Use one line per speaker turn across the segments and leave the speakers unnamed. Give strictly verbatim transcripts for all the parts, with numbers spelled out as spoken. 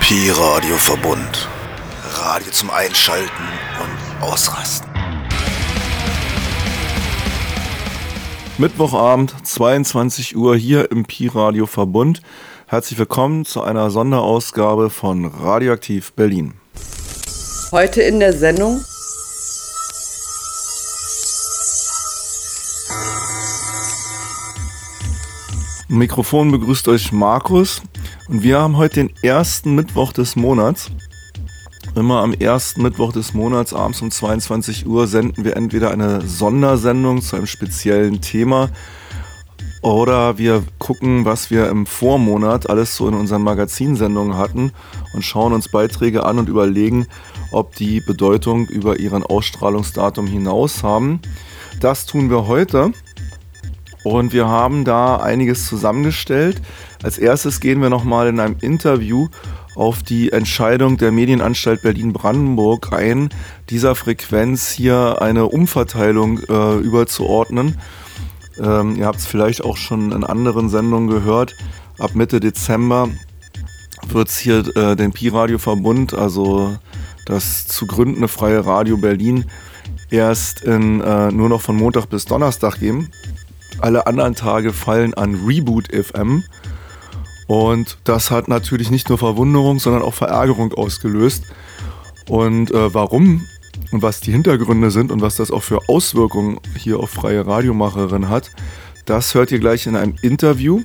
Pi-Radio Verbund. Radio zum Einschalten und Ausrasten.
Mittwochabend, zweiundzwanzig Uhr hier im Pi-Radio Verbund. Herzlich willkommen zu einer Sonderausgabe von Radioaktiv Berlin.
Heute in der Sendung
Im Mikrofon begrüßt euch Markus und wir haben heute den ersten Mittwoch des Monats. Immer am ersten Mittwoch des Monats abends um zweiundzwanzig Uhr senden wir entweder eine Sondersendung zu einem speziellen Thema oder wir gucken, was wir im Vormonat alles so in unseren Magazinsendungen hatten und schauen uns Beiträge an und überlegen, ob die Bedeutung über ihren Ausstrahlungsdatum hinaus haben. Das tun wir heute. Und wir haben da einiges zusammengestellt. Als erstes gehen wir nochmal in einem Interview auf die Entscheidung der Medienanstalt Berlin-Brandenburg ein, dieser Frequenz hier eine Umverteilung äh, überzuordnen. Ähm, ihr habt es vielleicht auch schon in anderen Sendungen gehört. Ab Mitte Dezember wird es hier äh, den Pi-Radio-Verbund, also das zu gründende Freie Radio Berlin, erst in, äh, nur noch von Montag bis Donnerstag geben. Alle anderen Tage fallen an Reboot F M und das hat natürlich nicht nur Verwunderung, sondern auch Verärgerung ausgelöst. Und äh, warum und was die Hintergründe sind und was das auch für Auswirkungen hier auf freie Radiomacherin hat, das hört ihr gleich in einem Interview.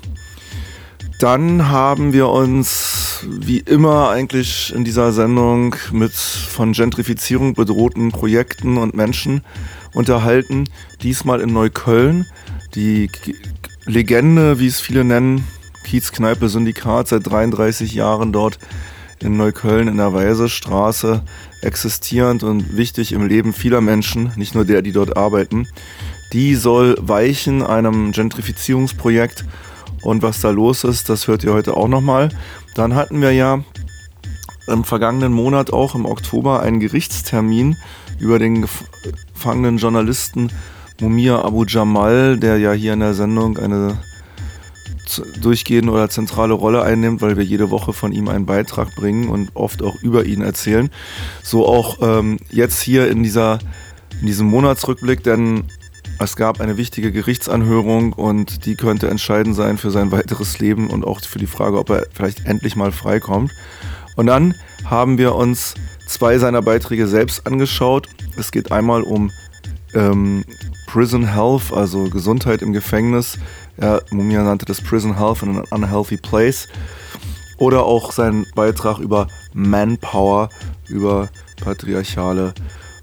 Dann haben wir uns wie immer eigentlich in dieser Sendung mit von Gentrifizierung bedrohten Projekten und Menschen unterhalten, diesmal in Neukölln. Die Legende, wie es viele nennen, Kiez-Kneipe-Syndikat, seit dreiunddreißig Jahren dort in Neukölln in der Weisestraße existierend und wichtig im Leben vieler Menschen, nicht nur der, die dort arbeiten. Die soll weichen einem Gentrifizierungsprojekt und was da los ist, das hört ihr heute auch nochmal. Dann hatten wir ja im vergangenen Monat auch im Oktober einen Gerichtstermin über den gefangenen Journalisten Mumia Abu Jamal, der ja hier in der Sendung eine durchgehende oder zentrale Rolle einnimmt, weil wir jede Woche von ihm einen Beitrag bringen und oft auch über ihn erzählen. So auch ähm, jetzt hier in, dieser, in diesem Monatsrückblick, denn es gab eine wichtige Gerichtsanhörung und die könnte entscheidend sein für sein weiteres Leben und auch für die Frage, ob er vielleicht endlich mal freikommt. Und dann haben wir uns zwei seiner Beiträge selbst angeschaut. Es geht einmal um ähm, Prison Health, also Gesundheit im Gefängnis. Ja, Mumia nannte das Prison Health in an unhealthy place. Oder auch sein Beitrag über Manpower, über patriarchale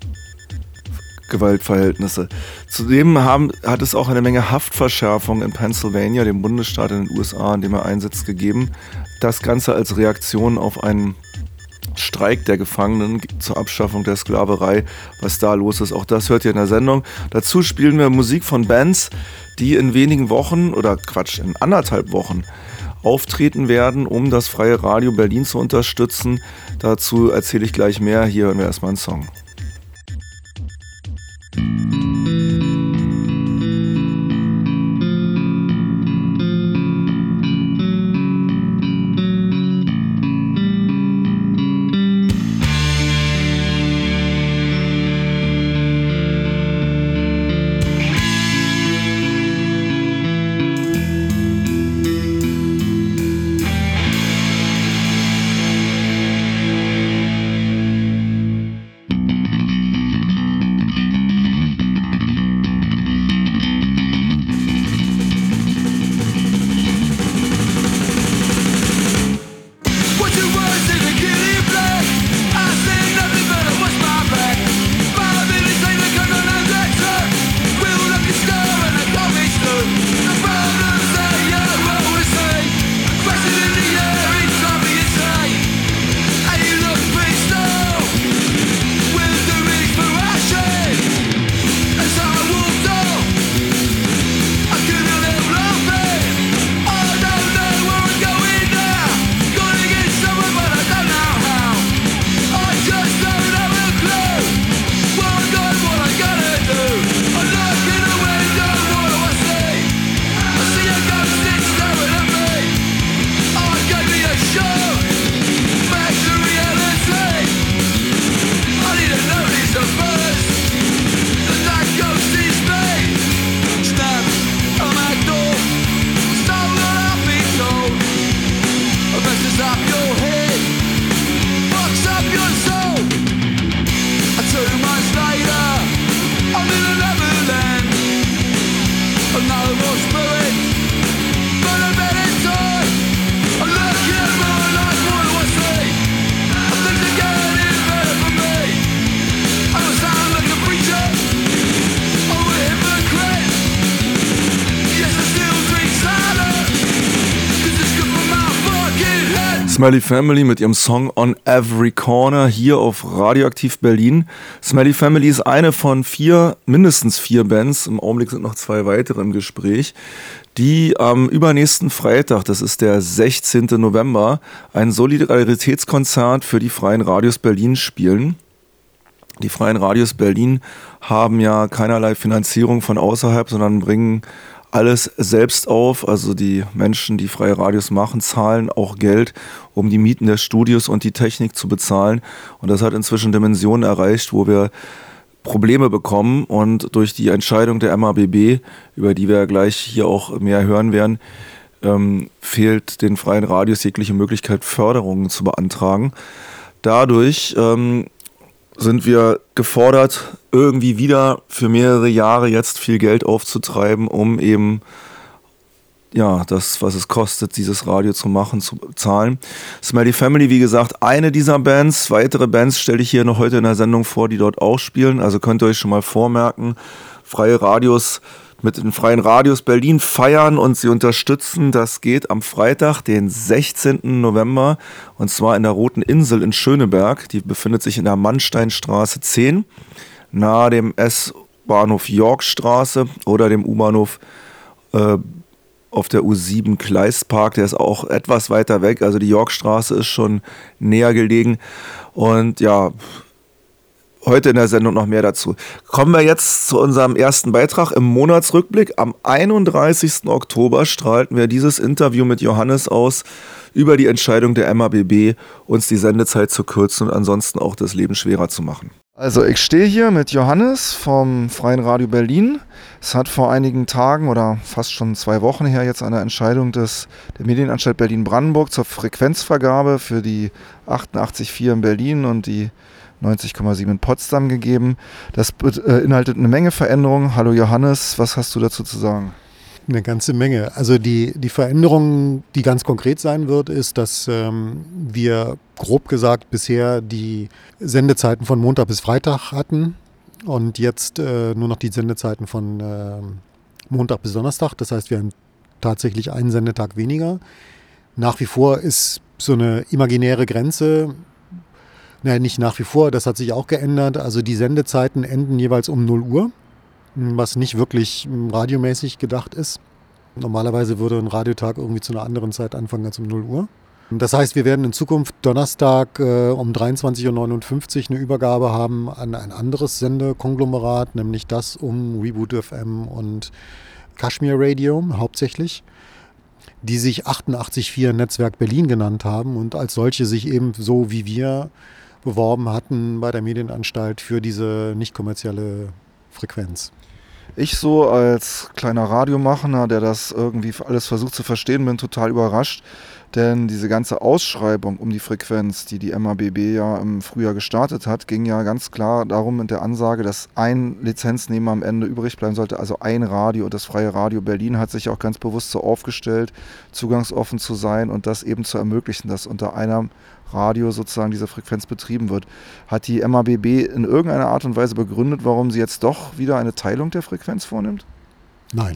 Gewaltverhältnisse. Zudem haben, hat es auch eine Menge Haftverschärfung in Pennsylvania, dem Bundesstaat in den U S A, in dem er einsitzt, gegeben. Das Ganze als Reaktion auf einen Streik der Gefangenen zur Abschaffung der Sklaverei, was da los ist. Auch das hört ihr in der Sendung. Dazu spielen wir Musik von Bands, die in wenigen Wochen, oder Quatsch, in anderthalb Wochen auftreten werden, um das Freie Radio Berlin zu unterstützen. Dazu erzähle ich gleich mehr. Hier hören wir erstmal einen Song. Smelly Family mit ihrem Song On Every Corner hier auf Radioaktiv Berlin. Smelly Family ist eine von vier, mindestens vier Bands, im Augenblick sind noch zwei weitere im Gespräch, die am übernächsten Freitag, das ist der sechzehnten November, ein Solidaritätskonzert für die Freien Radios Berlin spielen. Die Freien Radios Berlin haben ja keinerlei Finanzierung von außerhalb, sondern bringen alles selbst auf. Also die Menschen, die freie Radios machen, zahlen auch Geld, um die Mieten der Studios und die Technik zu bezahlen. Und das hat inzwischen Dimensionen erreicht, wo wir Probleme bekommen. Und durch die Entscheidung der M A B B, über die wir ja gleich hier auch mehr hören werden, ähm, fehlt den freien Radios jegliche Möglichkeit, Förderungen zu beantragen. Dadurch ähm, sind wir gefordert, irgendwie wieder für mehrere Jahre jetzt viel Geld aufzutreiben, um eben ja das, was es kostet, dieses Radio zu machen, zu zahlen. Smelly Family, wie gesagt, eine dieser Bands. Weitere Bands stelle ich hier noch heute in der Sendung vor, die dort auch spielen. Also könnt ihr euch schon mal vormerken, freie Radios mit den Freien Radios Berlin feiern und sie unterstützen. Das geht am Freitag, den sechzehnten November, und zwar in der Roten Insel in Schöneberg. Die befindet sich in der Mannsteinstraße zehn, nahe dem S-Bahnhof Yorkstraße oder dem U-Bahnhof äh, auf der U sieben Kleistpark. Der ist auch etwas weiter weg, also die Yorkstraße ist schon näher gelegen. Und ja, heute in der Sendung noch mehr dazu. Kommen wir jetzt zu unserem ersten Beitrag im Monatsrückblick. Am einunddreißigsten Oktober strahlten wir dieses Interview mit Johannes aus über die Entscheidung der M A B B, uns die Sendezeit zu kürzen und ansonsten auch das Leben schwerer zu machen. Also ich stehe hier mit Johannes vom Freien Radio Berlin. Es hat vor einigen Tagen oder fast schon zwei Wochen her jetzt eine Entscheidung des, der Medienanstalt Berlin-Brandenburg zur Frequenzvergabe für die achtundachtzig Komma vier in Berlin und die neunzig Komma sieben in Potsdam gegeben. Das beinhaltet eine Menge Veränderungen. Hallo Johannes, was hast du dazu zu sagen?
Eine ganze Menge. Also die, die Veränderung, die ganz konkret sein wird, ist, dass ähm, wir grob gesagt bisher die Sendezeiten von Montag bis Freitag hatten und jetzt äh, nur noch die Sendezeiten von äh, Montag bis Donnerstag. Das heißt, wir haben tatsächlich einen Sendetag weniger. Nach wie vor ist so eine imaginäre Grenze, Nein, nicht nach wie vor, das hat sich auch geändert. Also die Sendezeiten enden jeweils um null Uhr, was nicht wirklich radiomäßig gedacht ist. Normalerweise würde ein Radiotag irgendwie zu einer anderen Zeit anfangen als um null Uhr. Das heißt, wir werden in Zukunft Donnerstag äh, um dreiundzwanzig Uhr neunundfünfzig eine Übergabe haben an ein anderes Sendekonglomerat, nämlich das um Reboot F M und Kashmir Radio hauptsächlich, die sich achtundachtzig Komma vier Netzwerk Berlin genannt haben und als solche sich eben so wie wir beworben hatten bei der Medienanstalt für diese nicht kommerzielle Frequenz.
Ich so als kleiner Radiomacher, der das irgendwie alles versucht zu verstehen, bin total überrascht, denn diese ganze Ausschreibung um die Frequenz, die die M A B B ja im Frühjahr gestartet hat, ging ja ganz klar darum mit der Ansage, dass ein Lizenznehmer am Ende übrig bleiben sollte, also ein Radio, und das Freie Radio Berlin hat sich auch ganz bewusst so aufgestellt, zugangsoffen zu sein und das eben zu ermöglichen, dass unter einem Radio sozusagen diese Frequenz betrieben wird. Hat die M A B B in irgendeiner Art und Weise begründet, warum sie jetzt doch wieder eine Teilung der Frequenz vornimmt?
Nein.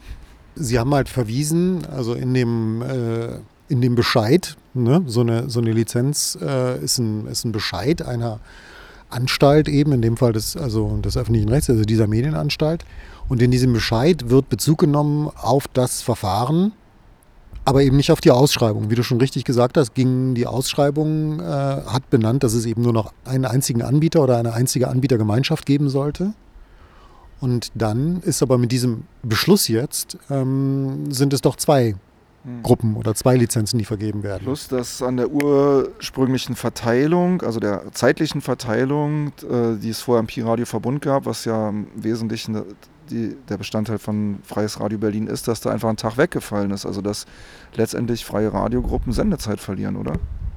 Sie haben halt verwiesen, also in dem, äh, in dem Bescheid, ne? so, eine, so eine Lizenz äh, ist, ein, ist ein Bescheid einer Anstalt eben, in dem Fall des, also des öffentlichen Rechts, also dieser Medienanstalt. Und in diesem Bescheid wird Bezug genommen auf das Verfahren, aber eben nicht auf die Ausschreibung. Wie du schon richtig gesagt hast, ging die Ausschreibung, äh, hat benannt, dass es eben nur noch einen einzigen Anbieter oder eine einzige Anbietergemeinschaft geben sollte. Und dann ist aber mit diesem Beschluss jetzt, ähm, sind es doch zwei hm. Gruppen oder zwei Lizenzen, die vergeben werden.
Plus, dass an der ursprünglichen Verteilung, also der zeitlichen Verteilung, äh, die es vorher im Pi-Radio-Verbund gab, was ja im Wesentlichen die, der Bestandteil von Freies Radio Berlin ist, dass da einfach ein Tag weggefallen ist. Also dass letztendlich freie Radiogruppen Sendezeit verlieren, oder?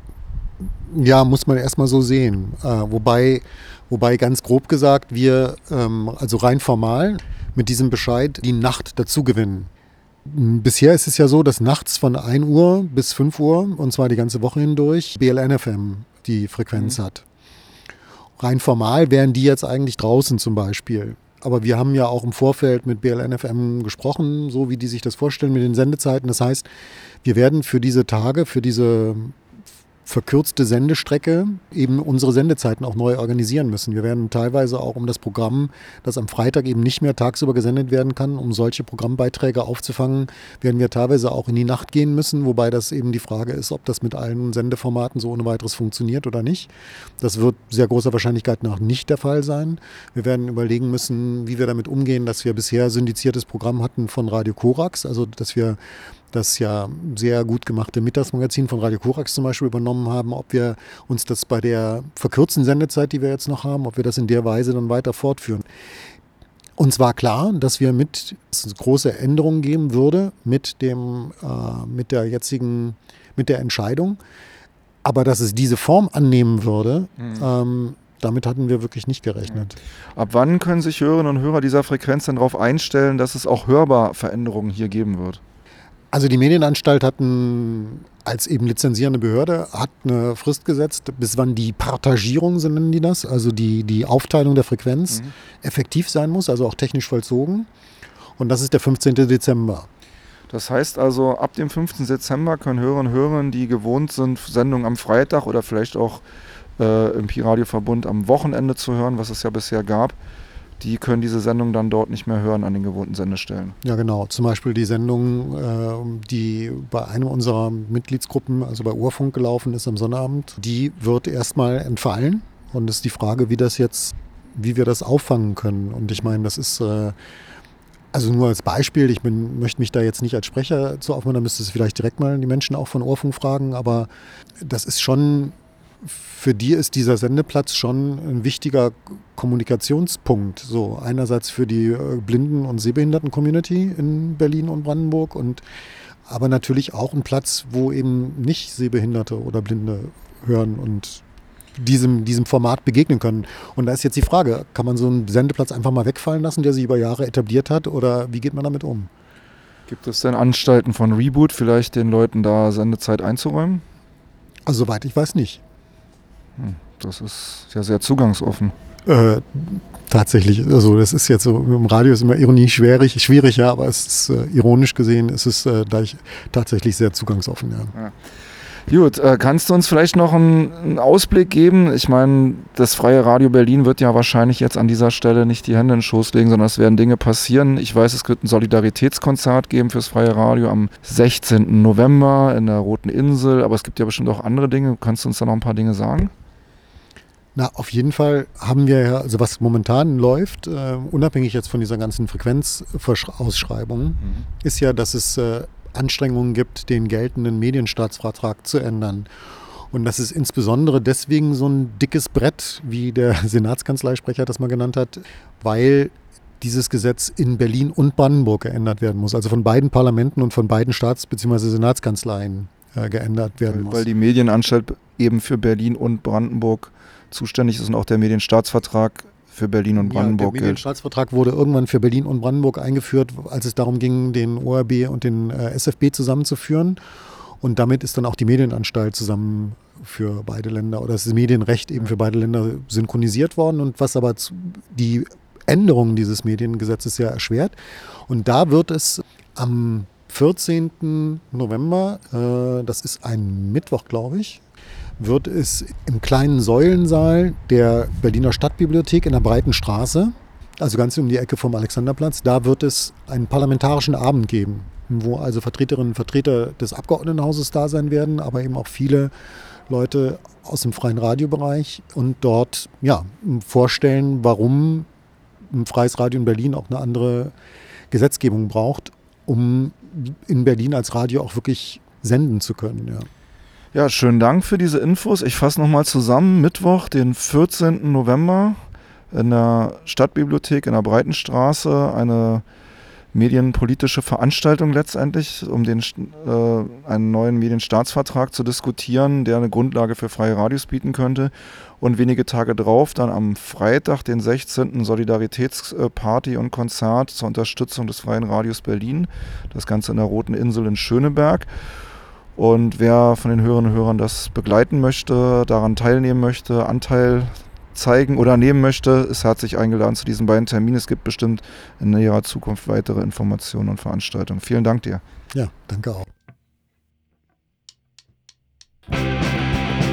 Ja, muss man erstmal so sehen. Äh, wobei, wobei ganz grob gesagt, wir ähm, also rein formal mit diesem Bescheid die Nacht dazu gewinnen. Bisher ist es ja so, dass nachts von ein Uhr bis fünf Uhr, und zwar die ganze Woche hindurch, B L N F M die Frequenz mhm. hat. Rein formal wären die jetzt eigentlich draußen zum Beispiel. Aber wir haben ja auch im Vorfeld mit B L N F M gesprochen, so wie die sich das vorstellen mit den Sendezeiten. Das heißt, wir werden für diese Tage, für diese verkürzte Sendestrecke eben unsere Sendezeiten auch neu organisieren müssen. Wir werden teilweise auch um das Programm, das am Freitag eben nicht mehr tagsüber gesendet werden kann, um solche Programmbeiträge aufzufangen, werden wir teilweise auch in die Nacht gehen müssen, wobei das eben die Frage ist, ob das mit allen Sendeformaten so ohne weiteres funktioniert oder nicht. Das wird sehr großer Wahrscheinlichkeit nach nicht der Fall sein. Wir werden überlegen müssen, wie wir damit umgehen, dass wir bisher syndiziertes Programm hatten von Radio Korax, also dass wir das ja sehr gut gemachte Mittagsmagazin von Radio Korax zum Beispiel übernommen haben, ob wir uns das bei der verkürzten Sendezeit, die wir jetzt noch haben, ob wir das in der Weise dann weiter fortführen. Uns war klar, dass wir mit dass es große Änderungen geben würde mit dem äh, mit der jetzigen mit der Entscheidung, aber dass es diese Form annehmen würde, mhm. ähm, damit hatten wir wirklich nicht gerechnet.
Ab wann können sich Hörerinnen und Hörer dieser Frequenz dann darauf einstellen, dass es auch hörbar Veränderungen hier geben wird?
Also die Medienanstalt hat ein, als eben lizenzierende Behörde hat eine Frist gesetzt, bis wann die Partagierung, so nennen die das, also die, die Aufteilung der Frequenz mhm. effektiv sein muss, also auch technisch vollzogen. Und das ist der fünfzehnten Dezember.
Das heißt also, ab dem fünfzehnten Dezember können Hörerinnen und Hörer, die gewohnt sind, Sendungen am Freitag oder vielleicht auch äh, im Pi-Radio-Verbund am Wochenende zu hören, was es ja bisher gab, die können diese Sendung dann dort nicht mehr hören an den gewohnten Sendestellen.
Ja, genau. Zum Beispiel die Sendung, äh, die bei einem unserer Mitgliedsgruppen, also bei Urfunk gelaufen ist am Sonnabend, die wird erstmal entfallen. Und es ist die Frage, wie das jetzt, wie wir das auffangen können. Und ich meine, das ist, äh, also nur als Beispiel, ich bin, möchte mich da jetzt nicht als Sprecher zu aufmachen, da müsste es vielleicht direkt mal die Menschen auch von Urfunk fragen, aber das ist schon, für die ist dieser Sendeplatz schon ein wichtiger Kommunikationspunkt. So einerseits für die Blinden- und Sehbehinderten-Community in Berlin und Brandenburg und aber natürlich auch ein Platz, wo eben nicht Sehbehinderte oder Blinde hören und diesem, diesem Format begegnen können. Und da ist jetzt die Frage, kann man so einen Sendeplatz einfach mal wegfallen lassen, der sich über Jahre etabliert hat, oder wie geht man damit um?
Gibt es denn Anstalten von Reboot, vielleicht den Leuten da Sendezeit einzuräumen?
Also soweit ich weiß nicht.
Das ist ja sehr zugangsoffen.
Äh, tatsächlich, also das ist jetzt so, im Radio ist immer Ironie schwierig, schwierig, ja, aber es ist äh, ironisch gesehen, ist es äh, tatsächlich sehr zugangsoffen, ja.
ja. Gut, äh, kannst du uns vielleicht noch einen, einen Ausblick geben? Ich meine, das Freie Radio Berlin wird ja wahrscheinlich jetzt an dieser Stelle nicht die Hände in den Schoß legen, sondern es werden Dinge passieren. Ich weiß, es wird ein Solidaritätskonzert geben fürs Freie Radio am sechzehnten November in der Roten Insel, aber es gibt ja bestimmt auch andere Dinge. Kannst du uns da noch ein paar Dinge sagen?
Na, auf jeden Fall haben wir ja, also was momentan läuft, äh, unabhängig jetzt von dieser ganzen Frequenzausschreibung, mhm. ist ja, dass es äh, Anstrengungen gibt, den geltenden Medienstaatsvertrag zu ändern. Und das ist insbesondere deswegen so ein dickes Brett, wie der Senatskanzleisprecher das mal genannt hat, weil dieses Gesetz in Berlin und Brandenburg geändert werden muss. Also von beiden Parlamenten und von beiden Staats- bzw. Senatskanzleien äh, geändert werden
weil,
muss.
Weil die Medienanstalt eben für Berlin und Brandenburg zuständig ist und auch der Medienstaatsvertrag für Berlin und Brandenburg gilt.
Ja, der Medienstaatsvertrag wurde irgendwann für Berlin und Brandenburg eingeführt, als es darum ging, den O R B und den äh, S F B zusammenzuführen. Und damit ist dann auch die Medienanstalt zusammen für beide Länder oder das Medienrecht eben für beide Länder synchronisiert worden. Und was aber zu, die Änderungen dieses Mediengesetzes sehr erschwert. Und da wird es am vierzehnten November, äh, das ist ein Mittwoch, glaube ich, wird es im kleinen Säulensaal der Berliner Stadtbibliothek in der Breiten Straße, also ganz um die Ecke vom Alexanderplatz, da wird es einen parlamentarischen Abend geben, wo also Vertreterinnen und Vertreter des Abgeordnetenhauses da sein werden, aber eben auch viele Leute aus dem freien Radiobereich und dort ja, vorstellen, warum ein freies Radio in Berlin auch eine andere Gesetzgebung braucht, um in Berlin als Radio auch wirklich senden zu können. Ja.
Ja, schönen Dank für diese Infos. Ich fasse nochmal zusammen. Mittwoch, den vierzehnten November in der Stadtbibliothek in der Breitenstraße eine medienpolitische Veranstaltung letztendlich, um den, äh, einen neuen Medienstaatsvertrag zu diskutieren, der eine Grundlage für freie Radios bieten könnte. Und wenige Tage drauf, dann am Freitag, den sechzehnten Solidaritätsparty und Konzert zur Unterstützung des Freien Radios Berlin. Das Ganze in der Roten Insel in Schöneberg. Und wer von den Hörerinnen und Hörern das begleiten möchte, daran teilnehmen möchte, Anteil zeigen oder nehmen möchte, ist herzlich eingeladen zu diesen beiden Terminen. Es gibt bestimmt in näherer Zukunft weitere Informationen und Veranstaltungen. Vielen Dank dir.
Ja, danke auch.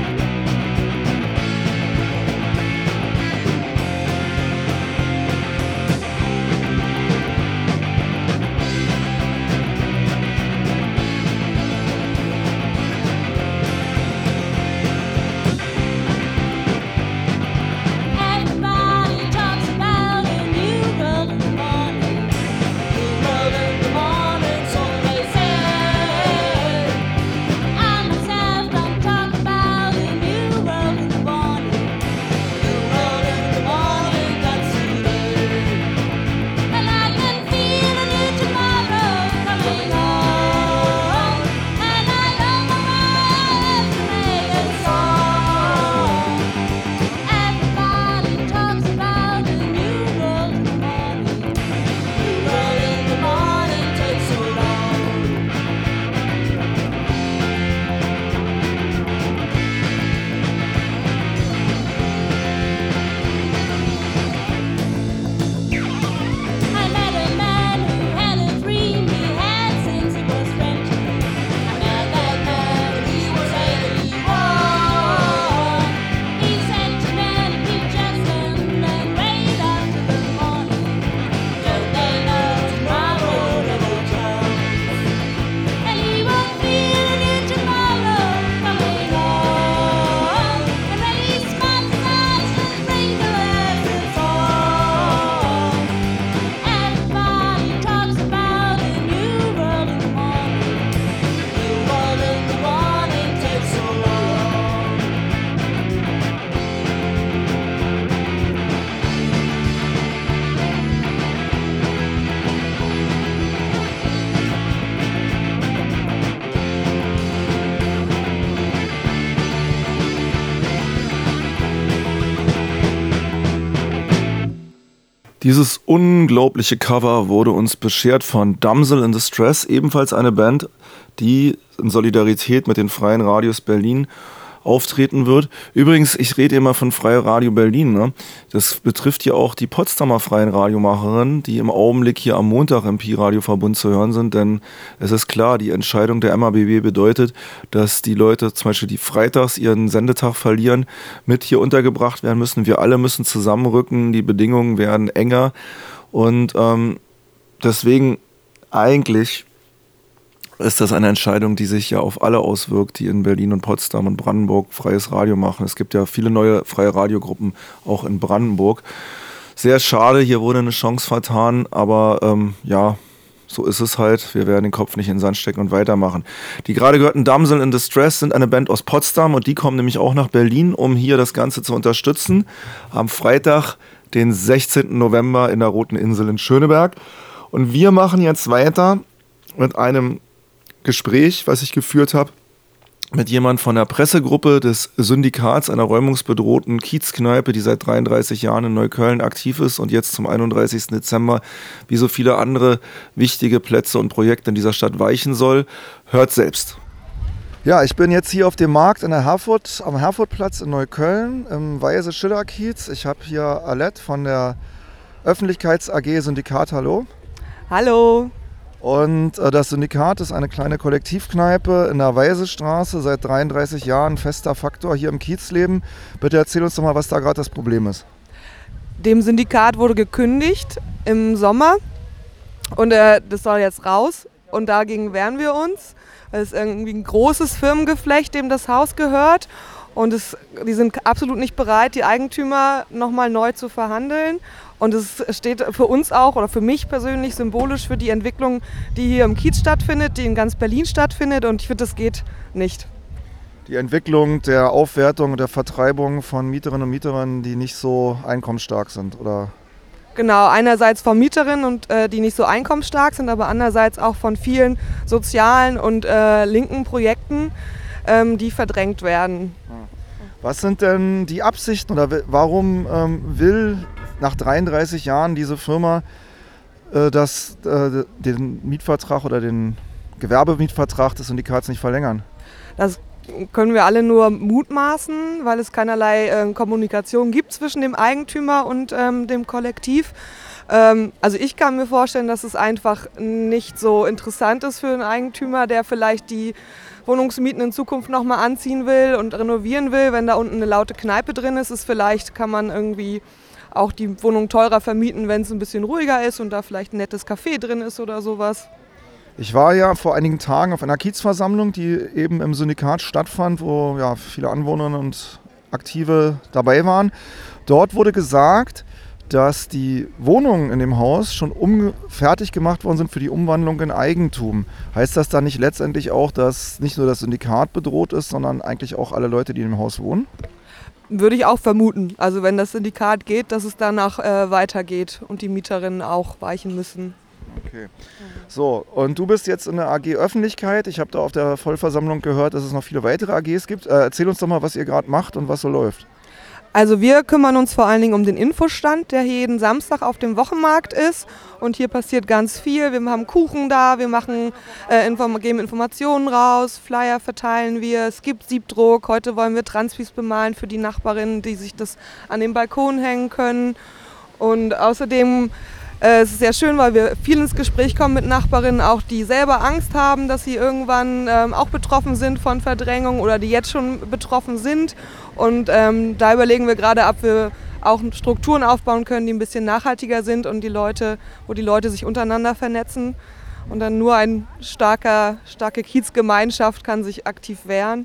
Dieses unglaubliche Cover wurde uns beschert von Damsel in Distress, ebenfalls eine Band, die in Solidarität mit den Freien Radios Berlin auftreten wird. Übrigens, ich rede immer von Freie Radio Berlin. Ne? Das betrifft ja auch die Potsdamer Freien Radiomacherinnen, die im Augenblick hier am Montag im Pi-Radio-Verbund zu hören sind, denn es ist klar, die Entscheidung der M A B B bedeutet, dass die Leute zum Beispiel, die freitags ihren Sendetag verlieren, mit hier untergebracht werden müssen. Wir alle müssen zusammenrücken, die Bedingungen werden enger und ähm, deswegen eigentlich ist das eine Entscheidung, die sich ja auf alle auswirkt, die in Berlin und Potsdam und Brandenburg freies Radio machen. Es gibt ja viele neue freie Radiogruppen auch in Brandenburg. Sehr schade, hier wurde eine Chance vertan, aber ähm, ja, so ist es halt. Wir werden den Kopf nicht in den Sand stecken und weitermachen. Die gerade gehörten Damsel in Distress sind eine Band aus Potsdam und die kommen nämlich auch nach Berlin, um hier das Ganze zu unterstützen. Am Freitag, den sechzehnten November in der Roten Insel in Schöneberg. Und wir machen jetzt weiter mit einem Gespräch, was ich geführt habe mit jemand von der Pressegruppe des Syndikats, einer räumungsbedrohten Kiezkneipe, die seit dreiunddreißig Jahren in Neukölln aktiv ist und jetzt zum einunddreißigsten Dezember wie so viele andere wichtige Plätze und Projekte in dieser Stadt weichen soll. Hört selbst. Ja, ich bin jetzt hier auf dem Markt in der Herford, am Herfordplatz in Neukölln im Weise-Schiller-Kiez. Ich habe hier Alette von der Öffentlichkeits-A G Syndikat. Hallo.
Hallo.
Und äh, das Syndikat ist eine kleine Kollektivkneipe in der Weisestraße, seit dreiunddreißig Jahren fester Faktor hier im Kiezleben. Bitte erzähl uns doch mal, was da gerade das Problem ist.
Dem Syndikat wurde gekündigt im Sommer und äh, das soll jetzt raus und dagegen wehren wir uns. Es ist irgendwie ein großes Firmengeflecht, dem das Haus gehört und es, die sind absolut nicht bereit, die Eigentümer nochmal neu zu verhandeln. Und es steht für uns auch oder für mich persönlich symbolisch für die Entwicklung, die hier im Kiez stattfindet, die in ganz Berlin stattfindet. Und ich finde, das geht nicht.
Die Entwicklung der Aufwertung und der Vertreibung von Mieterinnen und Mietern, die nicht so einkommensstark sind, oder?
Genau, einerseits von Mieterinnen, und, äh, die nicht so einkommensstark sind, aber andererseits auch von vielen sozialen und äh, linken Projekten, ähm, die verdrängt werden.
Was sind denn die Absichten oder warum ähm, will nach dreiunddreißig Jahren diese Firma äh, das, äh, den Mietvertrag oder den Gewerbemietvertrag des Syndikats nicht verlängern?
Das können wir alle nur mutmaßen, weil es keinerlei äh, Kommunikation gibt zwischen dem Eigentümer und ähm, dem Kollektiv. Ähm, also ich kann mir vorstellen, dass es einfach nicht so interessant ist für einen Eigentümer, der vielleicht die Wohnungsmieten in Zukunft nochmal anziehen will und renovieren will. Wenn da unten eine laute Kneipe drin ist, ist vielleicht, kann man irgendwie auch die Wohnung teurer vermieten, wenn es ein bisschen ruhiger ist und da vielleicht ein nettes Café drin ist oder sowas.
Ich war ja vor einigen Tagen auf einer Kiezversammlung, die eben im Syndikat stattfand, wo ja viele Anwohnerinnen und Aktive dabei waren. Dort wurde gesagt, dass die Wohnungen in dem Haus schon um, fertig gemacht worden sind für die Umwandlung in Eigentum. Heißt das dann nicht letztendlich auch, dass nicht nur das Syndikat bedroht ist, sondern eigentlich auch alle Leute, die in dem Haus wohnen?
Würde ich auch vermuten. Also wenn das Syndikat geht, dass es danach äh, weitergeht und die Mieterinnen auch weichen müssen.
Okay. So, und du bist jetzt in der A G Öffentlichkeit. Ich habe da auf der Vollversammlung gehört, dass es noch viele weitere A Gs gibt. Äh, erzähl uns doch mal, was ihr gerade macht und was so läuft.
Also wir kümmern uns vor allen Dingen um den Infostand, der hier jeden Samstag auf dem Wochenmarkt ist. Und hier passiert ganz viel. Wir haben Kuchen da, wir machen, äh, inform- geben Informationen raus, Flyer verteilen wir, es gibt Siebdruck. Heute wollen wir Transpis bemalen für die Nachbarinnen, die sich das an den Balkon hängen können. Und außerdem äh, es ist sehr schön, weil wir viel ins Gespräch kommen mit Nachbarinnen, auch die selber Angst haben, dass sie irgendwann ähm, auch betroffen sind von Verdrängung oder die jetzt schon betroffen sind. Und ähm, da überlegen wir gerade, ob wir auch Strukturen aufbauen können, die ein bisschen nachhaltiger sind und die Leute, wo die Leute sich untereinander vernetzen. Und dann nur eine starke, starke Kiezgemeinschaft kann sich aktiv wehren.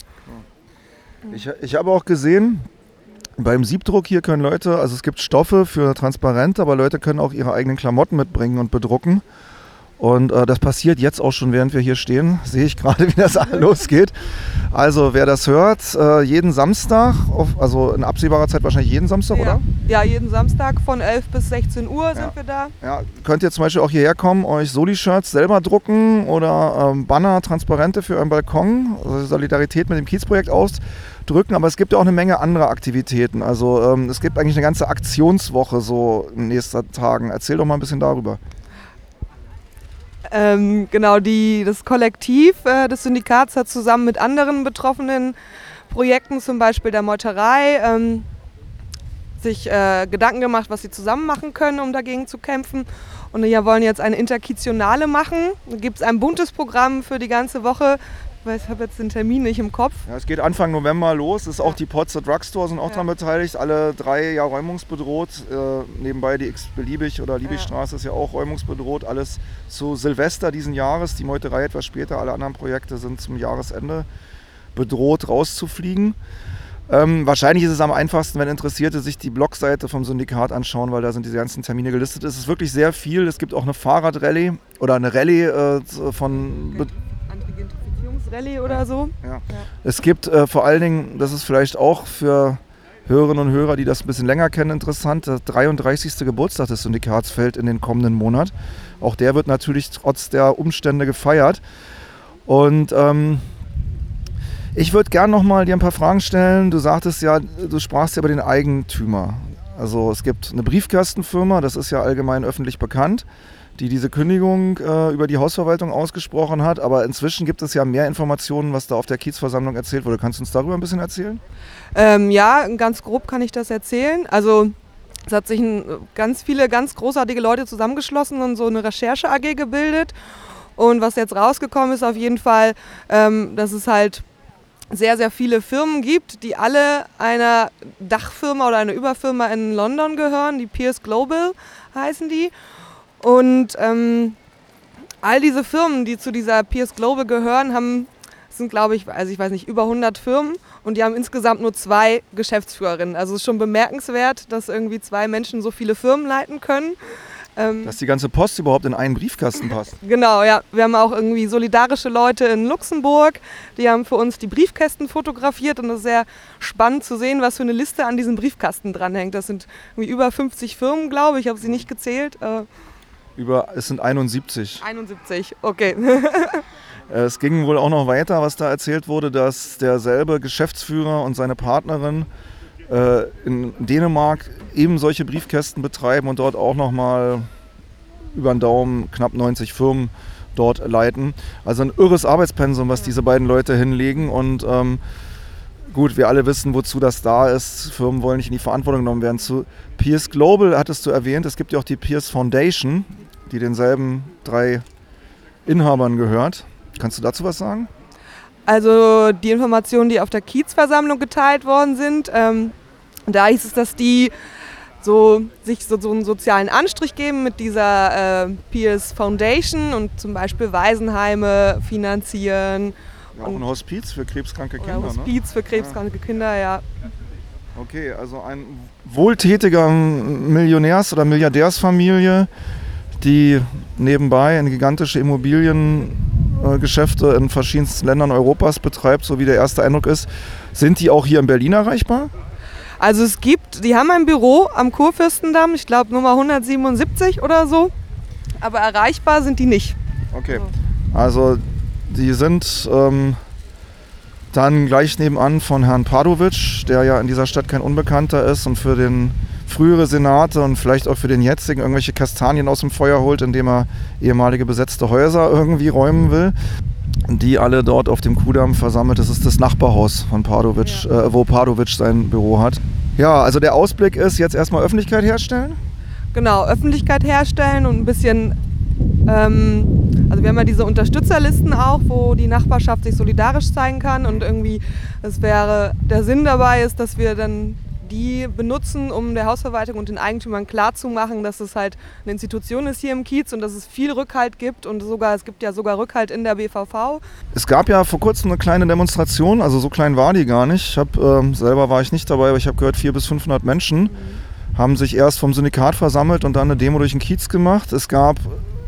Ich, ich habe auch gesehen, beim Siebdruck hier können Leute, also es gibt Stoffe für transparent, aber Leute können auch ihre eigenen Klamotten mitbringen und bedrucken. Und äh, das passiert jetzt auch schon, während wir hier stehen. Sehe ich gerade, wie das losgeht. Also wer das hört, äh, jeden Samstag, auf, also in absehbarer Zeit wahrscheinlich jeden Samstag,
Ja.
oder?
Ja, jeden Samstag von elf bis sechzehn Uhr sind
Ja.
wir da.
Ja, könnt ihr zum Beispiel auch hierher kommen, euch Soli-Shirts selber drucken oder ähm, Banner, Transparente für euren Balkon, also Solidarität mit dem Kiezprojekt ausdrücken. Aber es gibt ja auch eine Menge anderer Aktivitäten. Also ähm, es gibt eigentlich eine ganze Aktionswoche so in den nächsten Tagen. Erzähl doch mal ein bisschen darüber.
Ähm, genau, die, das Kollektiv äh, des Syndikats hat zusammen mit anderen betroffenen Projekten, zum Beispiel der Meuterei, ähm, sich äh, Gedanken gemacht, was sie zusammen machen können, um dagegen zu kämpfen. Und wir wollen jetzt eine Interkitionale machen. Da gibt es ein buntes Programm für die ganze Woche. Ich weiß, ich habe jetzt den Termin nicht im Kopf.
Ja, es geht Anfang November los. Es ist auch die Potzer Drugstore sind auch
Ja.
daran beteiligt. Alle drei ja räumungsbedroht. Äh, nebenbei die X-Beliebig oder Liebigstraße ist ja auch räumungsbedroht. Alles zu Silvester diesen Jahres. Die Meuterei etwas später. Alle anderen Projekte sind zum Jahresende bedroht rauszufliegen. Ähm, wahrscheinlich ist es am einfachsten, wenn Interessierte sich die Blogseite vom Syndikat anschauen, weil da sind diese ganzen Termine gelistet. Es ist wirklich sehr viel. Es gibt auch eine Fahrradrallye oder eine Rallye äh, von... Be-
Rallye oder so.
Ja. Es gibt äh, vor allen Dingen, das ist vielleicht auch für Hörerinnen und Hörer, die das ein bisschen länger kennen, interessant, der dreiunddreißigste Geburtstag des Syndikats fällt in den kommenden Monat. Auch der wird natürlich trotz der Umstände gefeiert. Und ähm, ich würde gerne nochmal dir ein paar Fragen stellen. Du sagtest ja, du sprachst ja über den Eigentümer. Also es gibt eine Briefkastenfirma, das ist ja allgemein öffentlich bekannt, die diese Kündigung äh, über die Hausverwaltung ausgesprochen hat. Aber inzwischen gibt es ja mehr Informationen, was da auf der Kiezversammlung erzählt wurde. Kannst du uns darüber ein bisschen erzählen?
Ähm, ja, ganz grob kann ich das erzählen. Also es hat sich ein, ganz viele ganz großartige Leute zusammengeschlossen und so eine Recherche-A G gebildet. Und was jetzt rausgekommen ist auf jeden Fall, ähm, dass es halt sehr, sehr viele Firmen gibt, die alle einer Dachfirma oder einer Überfirma in London gehören. Die Pierce Global heißen die. Und ähm, all diese Firmen, die zu dieser Pierce Global gehören, haben, sind glaube ich, also ich weiß nicht, über hundert Firmen und die haben insgesamt nur zwei Geschäftsführerinnen. Also es ist schon bemerkenswert, dass irgendwie zwei Menschen so viele Firmen leiten können. Ähm,
Dass die ganze Post überhaupt in einen Briefkasten passt.
Genau, ja. Wir haben auch irgendwie solidarische Leute in Luxemburg, die haben für uns die Briefkästen fotografiert und es ist sehr spannend zu sehen, was für eine Liste an diesem Briefkasten dranhängt. Das sind irgendwie über fünfzig Firmen, glaube ich, ich habe sie nicht gezählt. Äh,
Über, es sind einundsiebzig.
einundsiebzig, okay.
Es ging wohl auch noch weiter, was da erzählt wurde, dass derselbe Geschäftsführer und seine Partnerin äh, in Dänemark eben solche Briefkästen betreiben und dort auch nochmal über den Daumen knapp neunzig Firmen dort leiten. Also ein irres Arbeitspensum, was diese beiden Leute hinlegen. Und ähm, gut, wir alle wissen, wozu das da ist. Firmen wollen nicht in die Verantwortung genommen werden. Zu Pierce Global hattest du erwähnt, es gibt ja auch die Pierce Foundation, die denselben drei Inhabern gehört. Kannst du dazu was sagen?
Also die Informationen, die auf der Kiezversammlung geteilt worden sind, ähm, da hieß es, dass die so, sich so, so einen sozialen Anstrich geben mit dieser äh, Pierce Foundation und zum Beispiel Waisenheime finanzieren.
Ja, auch ein Hospiz für krebskranke Kinder.
Oder Hospiz
ne?
für krebskranke Kinder, ja.
Okay, also ein wohltätiger Millionärs- oder Milliardärsfamilie, die nebenbei eine gigantische Immobiliengeschäfte in verschiedensten Ländern Europas betreibt, so wie der erste Eindruck ist. Sind die auch hier in Berlin erreichbar?
Also es gibt, die haben ein Büro am Kurfürstendamm, ich glaube Nummer hundertsiebenundsiebzig oder so, aber erreichbar sind die nicht.
Okay, also die sind ähm, dann gleich nebenan von Herrn Padovic, der ja in dieser Stadt kein Unbekannter ist und für den frühere Senate und vielleicht auch für den jetzigen irgendwelche Kastanien aus dem Feuer holt, indem er ehemalige besetzte Häuser irgendwie räumen will. Die alle dort auf dem Kudamm versammelt. Das ist das Nachbarhaus von Padovic, ja. äh, wo Padovic sein Büro hat. Ja, also der Ausblick ist jetzt erstmal Öffentlichkeit herstellen?
Genau, Öffentlichkeit herstellen und ein bisschen, ähm, also wir haben ja diese Unterstützerlisten auch, wo die Nachbarschaft sich solidarisch zeigen kann und irgendwie, das wäre, der Sinn dabei ist, dass wir dann die benutzen, um der Hausverwaltung und den Eigentümern klarzumachen, dass es halt eine Institution ist hier im Kiez und dass es viel Rückhalt gibt und sogar, es gibt ja sogar Rückhalt in der B V V.
Es gab ja vor kurzem eine kleine Demonstration, also so klein war die gar nicht. Ich hab, ähm, selber war ich nicht dabei, aber ich habe gehört, vierhundert bis fünfhundert Menschen mhm. haben sich erst vom Syndikat versammelt und dann eine Demo durch den Kiez gemacht. Es gab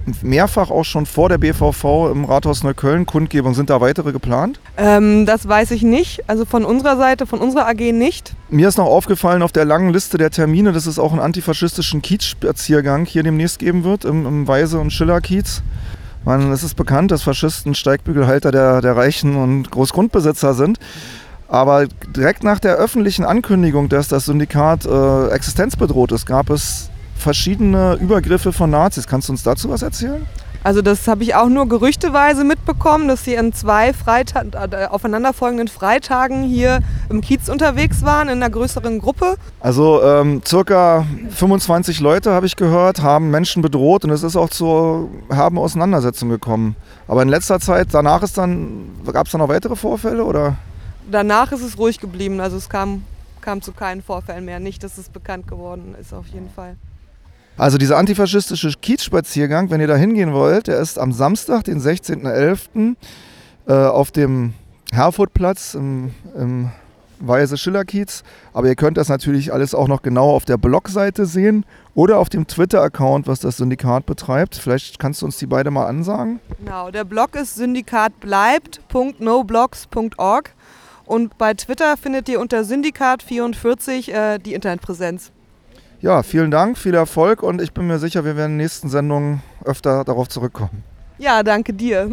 mehrfach auch schon vor der B V V im Rathaus Neukölln Kundgebung. Sind da weitere geplant?
Ähm, das weiß ich nicht. Also von unserer Seite, von unserer A G nicht.
Mir ist noch aufgefallen auf der langen Liste der Termine, dass es auch einen antifaschistischen Kiezspaziergang hier demnächst geben wird, im, im Weise- und Schiller-Kiez. Man, es ist bekannt, dass Faschisten Steigbügelhalter der, der Reichen und Großgrundbesitzer sind. Aber direkt nach der öffentlichen Ankündigung, dass das Syndikat äh, existenzbedroht ist, gab es verschiedene Übergriffe von Nazis. Kannst du uns dazu was erzählen?
Also das habe ich auch nur gerüchteweise mitbekommen, dass sie an zwei Freita- äh, aufeinanderfolgenden Freitagen hier im Kiez unterwegs waren, in einer größeren Gruppe.
Also ähm, circa fünfundzwanzig Leute, habe ich gehört, haben Menschen bedroht und es ist auch zu herben Auseinandersetzungen gekommen. Aber in letzter Zeit, danach ist dann, gab es dann noch weitere Vorfälle, oder?
Danach ist es ruhig geblieben, also es kam, kam zu keinen Vorfällen mehr. Nicht, dass es bekannt geworden ist, auf jeden Fall.
Also dieser antifaschistische Kiezspaziergang, wenn ihr da hingehen wollt, der ist am Samstag, den sechzehnten elften äh, auf dem Herfordplatz im, im Weise-Schiller-Kiez. Aber ihr könnt das natürlich alles auch noch genau auf der Blogseite sehen oder auf dem Twitter-Account, was das Syndikat betreibt. Vielleicht kannst du uns die beide mal ansagen.
Genau, der Blog ist syndikatbleibt punkt noblogs punkt org und bei Twitter findet ihr unter Syndikat vierundvierzig äh, die Internetpräsenz.
Ja, vielen Dank, viel Erfolg und ich bin mir sicher, wir werden in den nächsten Sendungen öfter darauf zurückkommen.
Ja, danke dir.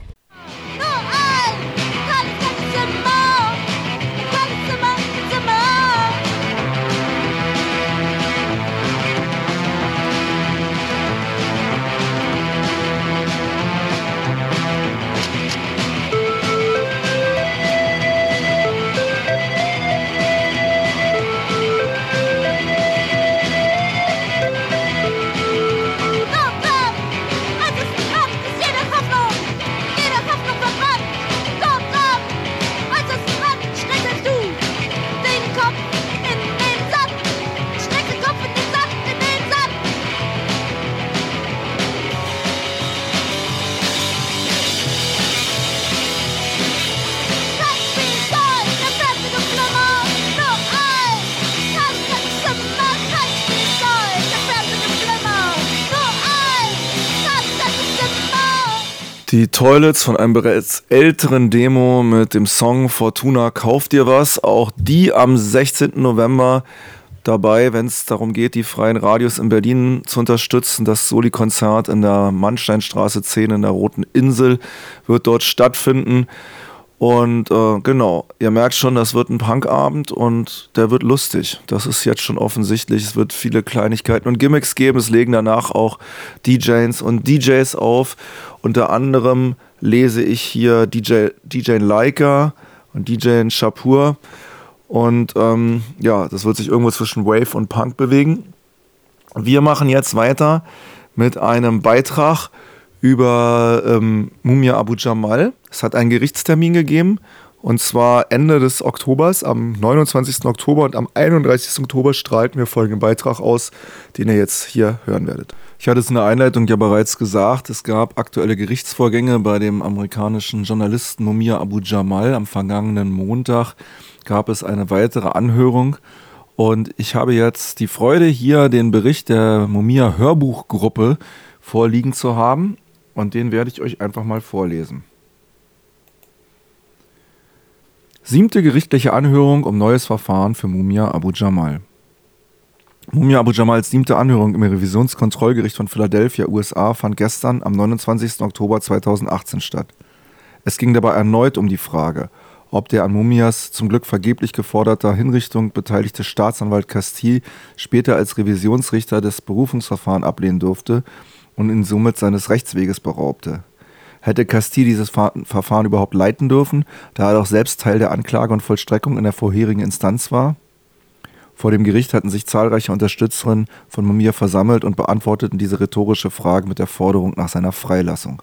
Die Toilets von einem bereits älteren Demo mit dem Song Fortuna Kauf dir was. Auch die am sechzehnten November dabei, wenn es darum geht, die freien Radios in Berlin zu unterstützen. Das Soli-Konzert in der Mannsteinstraße zehn in der Roten Insel wird dort stattfinden. Und äh, genau, ihr merkt schon, das wird ein Punkabend und der wird lustig. Das ist jetzt schon offensichtlich. Es wird viele Kleinigkeiten und Gimmicks geben. Es legen danach auch D Js und D Js auf. Unter anderem lese ich hier D J, D J Leica und D J Shapur. Und ähm, ja, das wird sich irgendwo zwischen Wave und Punk bewegen. Wir machen jetzt weiter mit einem Beitrag über ähm, Mumia Abu Jamal. Es hat einen Gerichtstermin gegeben und zwar Ende des Oktobers, am neunundzwanzigsten Oktober und am einunddreißigsten Oktober strahlten wir folgenden Beitrag aus, den ihr jetzt hier hören werdet. Ich hatte es in der Einleitung ja bereits gesagt, es gab aktuelle Gerichtsvorgänge bei dem amerikanischen Journalisten Mumia Abu Jamal. Am vergangenen Montag gab es eine weitere Anhörung und ich habe jetzt die Freude, hier den Bericht der Mumia Hörbuchgruppe vorliegen zu haben. Und den werde ich euch einfach mal vorlesen. Siebte gerichtliche Anhörung um neues Verfahren für Mumia Abu Jamal. Mumia Abu Jamals siebte Anhörung im Revisionskontrollgericht von Philadelphia, U S A, fand gestern am neunundzwanzigsten Oktober zweitausendachtzehn statt. Es ging dabei erneut um die Frage, ob der an Mumias zum Glück vergeblich geforderter Hinrichtung beteiligte Staatsanwalt Castille später als Revisionsrichter des Berufungsverfahrens ablehnen durfte und ihn somit seines Rechtsweges beraubte. Hätte Castille dieses Verfahren überhaupt leiten dürfen, da er doch selbst Teil der Anklage und Vollstreckung in der vorherigen Instanz war? Vor dem Gericht hatten sich zahlreiche Unterstützerinnen von Mumia versammelt und beantworteten diese rhetorische Frage mit der Forderung nach seiner Freilassung.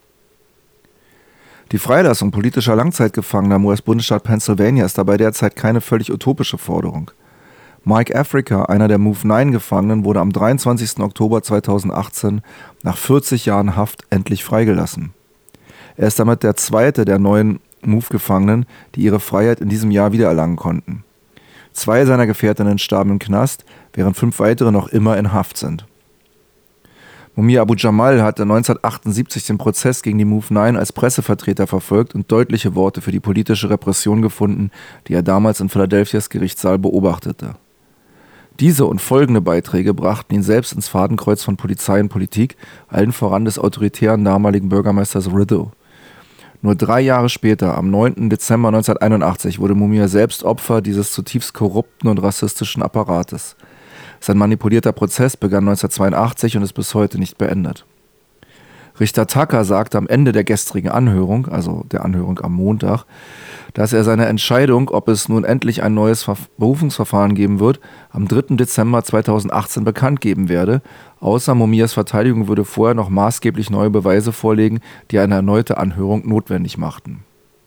Die Freilassung politischer Langzeitgefangener im U S-Bundesstaat Pennsylvania ist dabei derzeit keine völlig utopische Forderung. Mike Africa, einer der Move neun Gefangenen, wurde am dreiundzwanzigsten Oktober zweitausendachtzehn nach vierzig Jahren Haft endlich freigelassen. Er ist damit der zweite der neuen Move-Gefangenen, die ihre Freiheit in diesem Jahr wiedererlangen konnten. Zwei seiner Gefährtinnen starben im Knast, während fünf weitere noch immer in Haft sind. Mumia Abu Jamal hatte neunzehnhundertachtundsiebzig den Prozess gegen die Move neun als Pressevertreter verfolgt und deutliche Worte für die politische Repression gefunden, die er damals in Philadelphias Gerichtssaal beobachtete. Diese und folgende Beiträge brachten ihn selbst ins Fadenkreuz von Polizei und Politik, allen voran des autoritären damaligen Bürgermeisters Rizzo. Nur drei Jahre später, am neunten Dezember neunzehnhunderteinundachtzig, wurde Mumia selbst Opfer dieses zutiefst korrupten und rassistischen Apparates. Sein manipulierter Prozess begann neunzehnhundertzweiundachtzig und ist bis heute nicht beendet. Richter Tucker sagte am Ende der gestrigen Anhörung, also der Anhörung am Montag, dass er seine Entscheidung, ob es nun endlich ein neues Ver- Berufungsverfahren geben wird, am dritten Dezember zweitausendachtzehn bekannt geben werde, außer Mumias Verteidigung würde vorher noch maßgeblich neue Beweise vorlegen, die eine erneute Anhörung notwendig machten.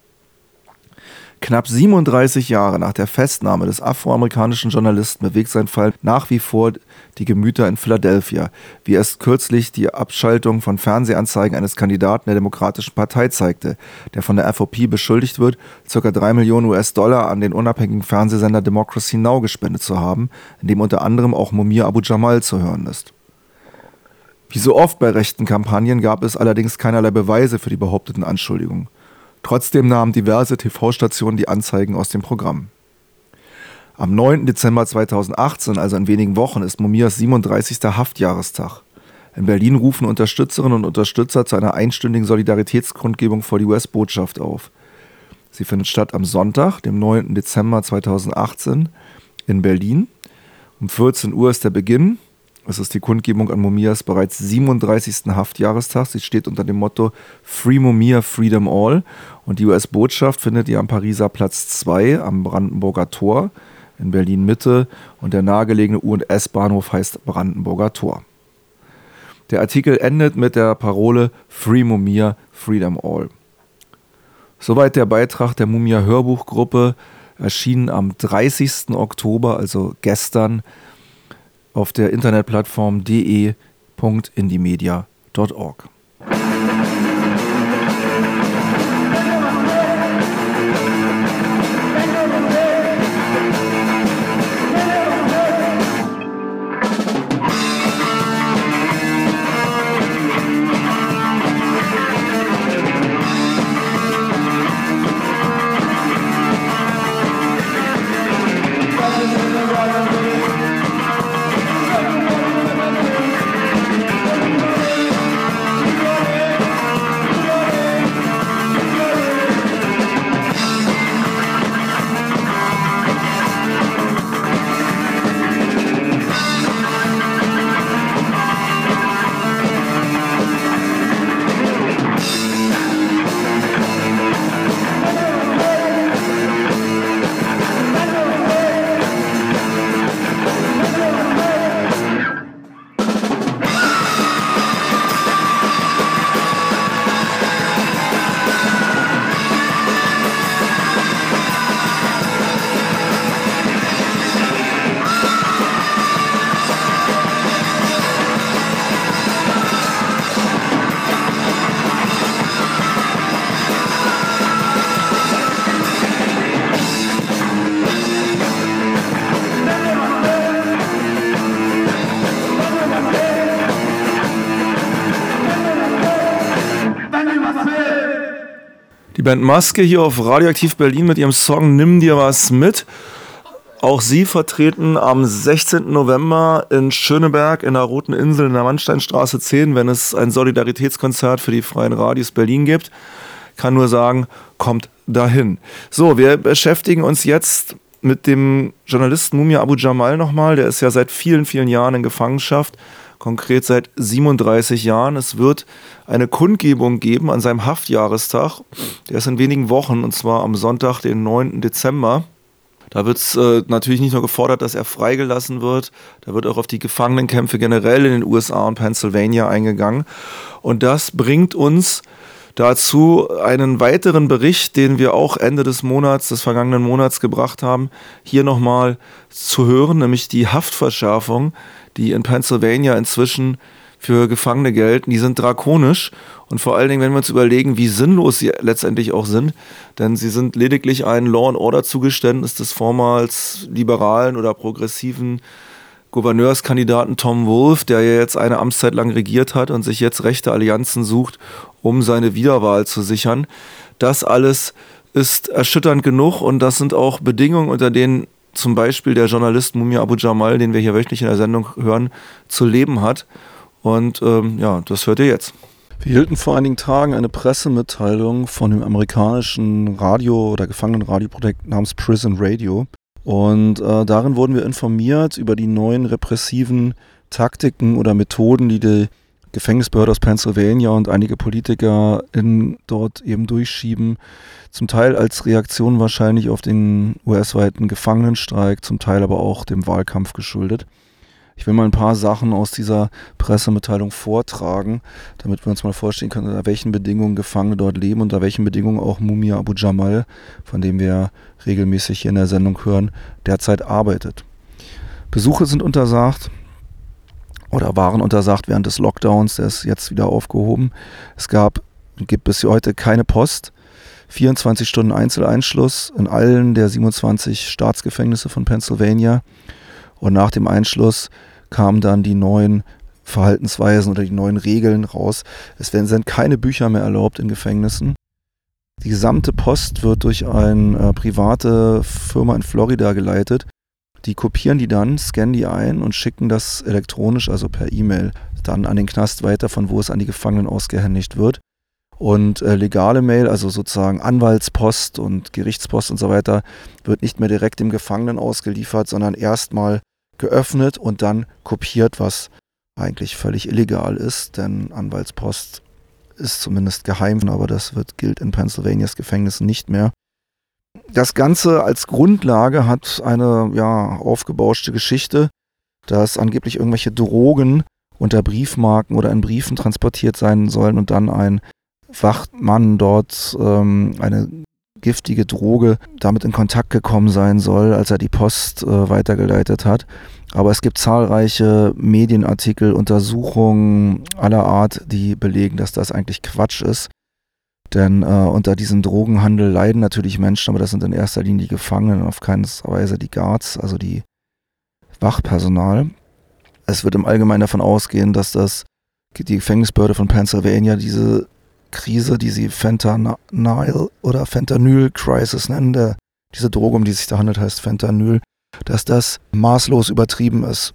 Knapp siebenunddreißig Jahre nach der Festnahme des afroamerikanischen Journalisten bewegt sein Fall nach wie vor die Gemüter in Philadelphia, wie erst kürzlich die Abschaltung von Fernsehanzeigen eines Kandidaten der Demokratischen Partei zeigte, der von der F O P beschuldigt wird, ca. drei Millionen U S-Dollar an den unabhängigen Fernsehsender Democracy Now! Gespendet zu haben, in dem unter anderem auch Mumia Abu Jamal zu hören ist. Wie so oft bei rechten Kampagnen gab es allerdings keinerlei Beweise für die behaupteten Anschuldigungen. Trotzdem nahmen diverse T V-Stationen die Anzeigen aus dem Programm. Am neunten Dezember zweitausendachtzehn, also in wenigen Wochen, ist Mumias siebenunddreißigster Haftjahrestag. In Berlin rufen Unterstützerinnen und Unterstützer zu einer einstündigen Solidaritätskundgebung vor die U S-Botschaft auf. Sie findet statt am Sonntag, dem neunten Dezember zweitausendachtzehn, in Berlin. Um vierzehn Uhr ist der Beginn. Es ist die Kundgebung an Mumias bereits siebenunddreißigsten Haftjahrestag. Sie steht unter dem Motto Free Mumia, Freedom All. Und die U S-Botschaft findet ihr am Pariser Platz zwei am Brandenburger Tor in Berlin-Mitte. Und der nahegelegene U- und S-Bahnhof heißt Brandenburger Tor. Der Artikel endet mit der Parole Free Mumia, Freedom All. Soweit der Beitrag der Mumia-Hörbuchgruppe, erschienen am dreißigsten Oktober, also gestern, auf der Internetplattform d e punkt indiemedia punkt org. Die Band Maske hier auf Radioaktiv Berlin mit ihrem Song Nimm dir was mit. Auch sie vertreten am sechzehnten November in Schöneberg in der Roten Insel in der Mannsteinstraße zehn, wenn es ein Solidaritätskonzert für die Freien Radios Berlin gibt. Kann nur sagen, kommt dahin. So, wir beschäftigen uns jetzt mit dem Journalisten Mumia Abu Jamal nochmal. Der ist ja seit vielen, vielen Jahren in Gefangenschaft. Konkret seit siebenunddreißig Jahren. Es wird eine Kundgebung geben an seinem Haftjahrestag. Der ist in wenigen Wochen, und zwar am Sonntag, den neunten Dezember. Da wird es äh, natürlich nicht nur gefordert, dass er freigelassen wird, da wird auch auf die Gefangenenkämpfe generell in den U S A und Pennsylvania eingegangen. Und das bringt uns dazu einen weiteren Bericht, den wir auch Ende des Monats, des vergangenen Monats gebracht haben, hier nochmal zu hören, nämlich die Haftverschärfung, die in Pennsylvania inzwischen für Gefangene gelten. Die sind drakonisch und vor allen Dingen, wenn wir uns überlegen, wie sinnlos sie letztendlich auch sind, denn sie sind lediglich ein Law-and-Order-Zugeständnis des vormals liberalen oder progressiven Gouverneurskandidaten Tom Wolf, der ja jetzt eine Amtszeit lang regiert hat und sich jetzt rechte Allianzen sucht, um seine Wiederwahl zu sichern. Das alles ist erschütternd genug und das sind auch Bedingungen, unter denen zum Beispiel der Journalist Mumia Abu Jamal, den wir hier wöchentlich in der Sendung hören, zu leben hat. Und ähm, ja, das hört ihr jetzt. Wir hielten vor einigen Tagen eine Pressemitteilung von dem amerikanischen Radio- oder Gefangenenradioprojekt namens Prison Radio. Und äh, darin wurden wir informiert über die neuen repressiven Taktiken oder Methoden, die die Gefängnisbehörde aus Pennsylvania und einige Politiker in dort eben durchschieben. Zum Teil als Reaktion wahrscheinlich auf den U S-weiten Gefangenenstreik, zum Teil aber auch dem Wahlkampf geschuldet. Ich will mal ein paar Sachen aus dieser Pressemitteilung vortragen, damit wir uns mal vorstellen können, unter welchen Bedingungen Gefangene dort leben, unter welchen Bedingungen auch Mumia Abu Jamal, von dem wir regelmäßig hier in der Sendung hören, derzeit arbeitet. Besuche sind untersagt oder waren untersagt während des Lockdowns, der ist jetzt wieder aufgehoben. Es gab, gibt bis heute keine Post, vierundzwanzig Stunden Einzeleinschluss in allen der siebenundzwanzig Staatsgefängnisse von Pennsylvania. Und nach dem Einschluss kamen dann die neuen Verhaltensweisen oder die neuen Regeln raus. Es werden, sind keine Bücher mehr erlaubt in Gefängnissen. Die gesamte Post wird durch eine äh, private Firma in Florida geleitet. Die kopieren die dann, scannen die ein und schicken das elektronisch, also per E-Mail, dann an den Knast weiter, von wo es an die Gefangenen ausgehändigt wird. Und äh, legale Mail, also sozusagen Anwaltspost und Gerichtspost und so weiter, wird nicht mehr direkt dem Gefangenen ausgeliefert, sondern erstmal geöffnet und dann kopiert, was eigentlich völlig illegal ist, denn Anwaltspost ist zumindest geheim, aber das wird, gilt in Pennsylvanias Gefängnissen nicht mehr. Das Ganze als Grundlage hat eine ja, aufgebauschte Geschichte, dass angeblich irgendwelche Drogen unter Briefmarken oder in Briefen transportiert sein sollen und dann ein Wachmann dort ähm, eine giftige Droge damit in Kontakt gekommen sein soll, als er die Post äh, weitergeleitet hat. Aber es gibt zahlreiche Medienartikel, Untersuchungen aller Art, die belegen, dass das eigentlich Quatsch ist. Denn äh, unter diesem Drogenhandel leiden natürlich Menschen, aber das sind in erster Linie die Gefangenen, auf keine Weise die Guards, also die Wachpersonal. Es wird im Allgemeinen davon ausgehen, dass das die Gefängnisbehörde von Pennsylvania diese Krise, die sie Fentanyl oder Fentanyl-Crisis nennen, der, diese Droge, um die es sich da handelt, heißt Fentanyl, dass das maßlos übertrieben ist.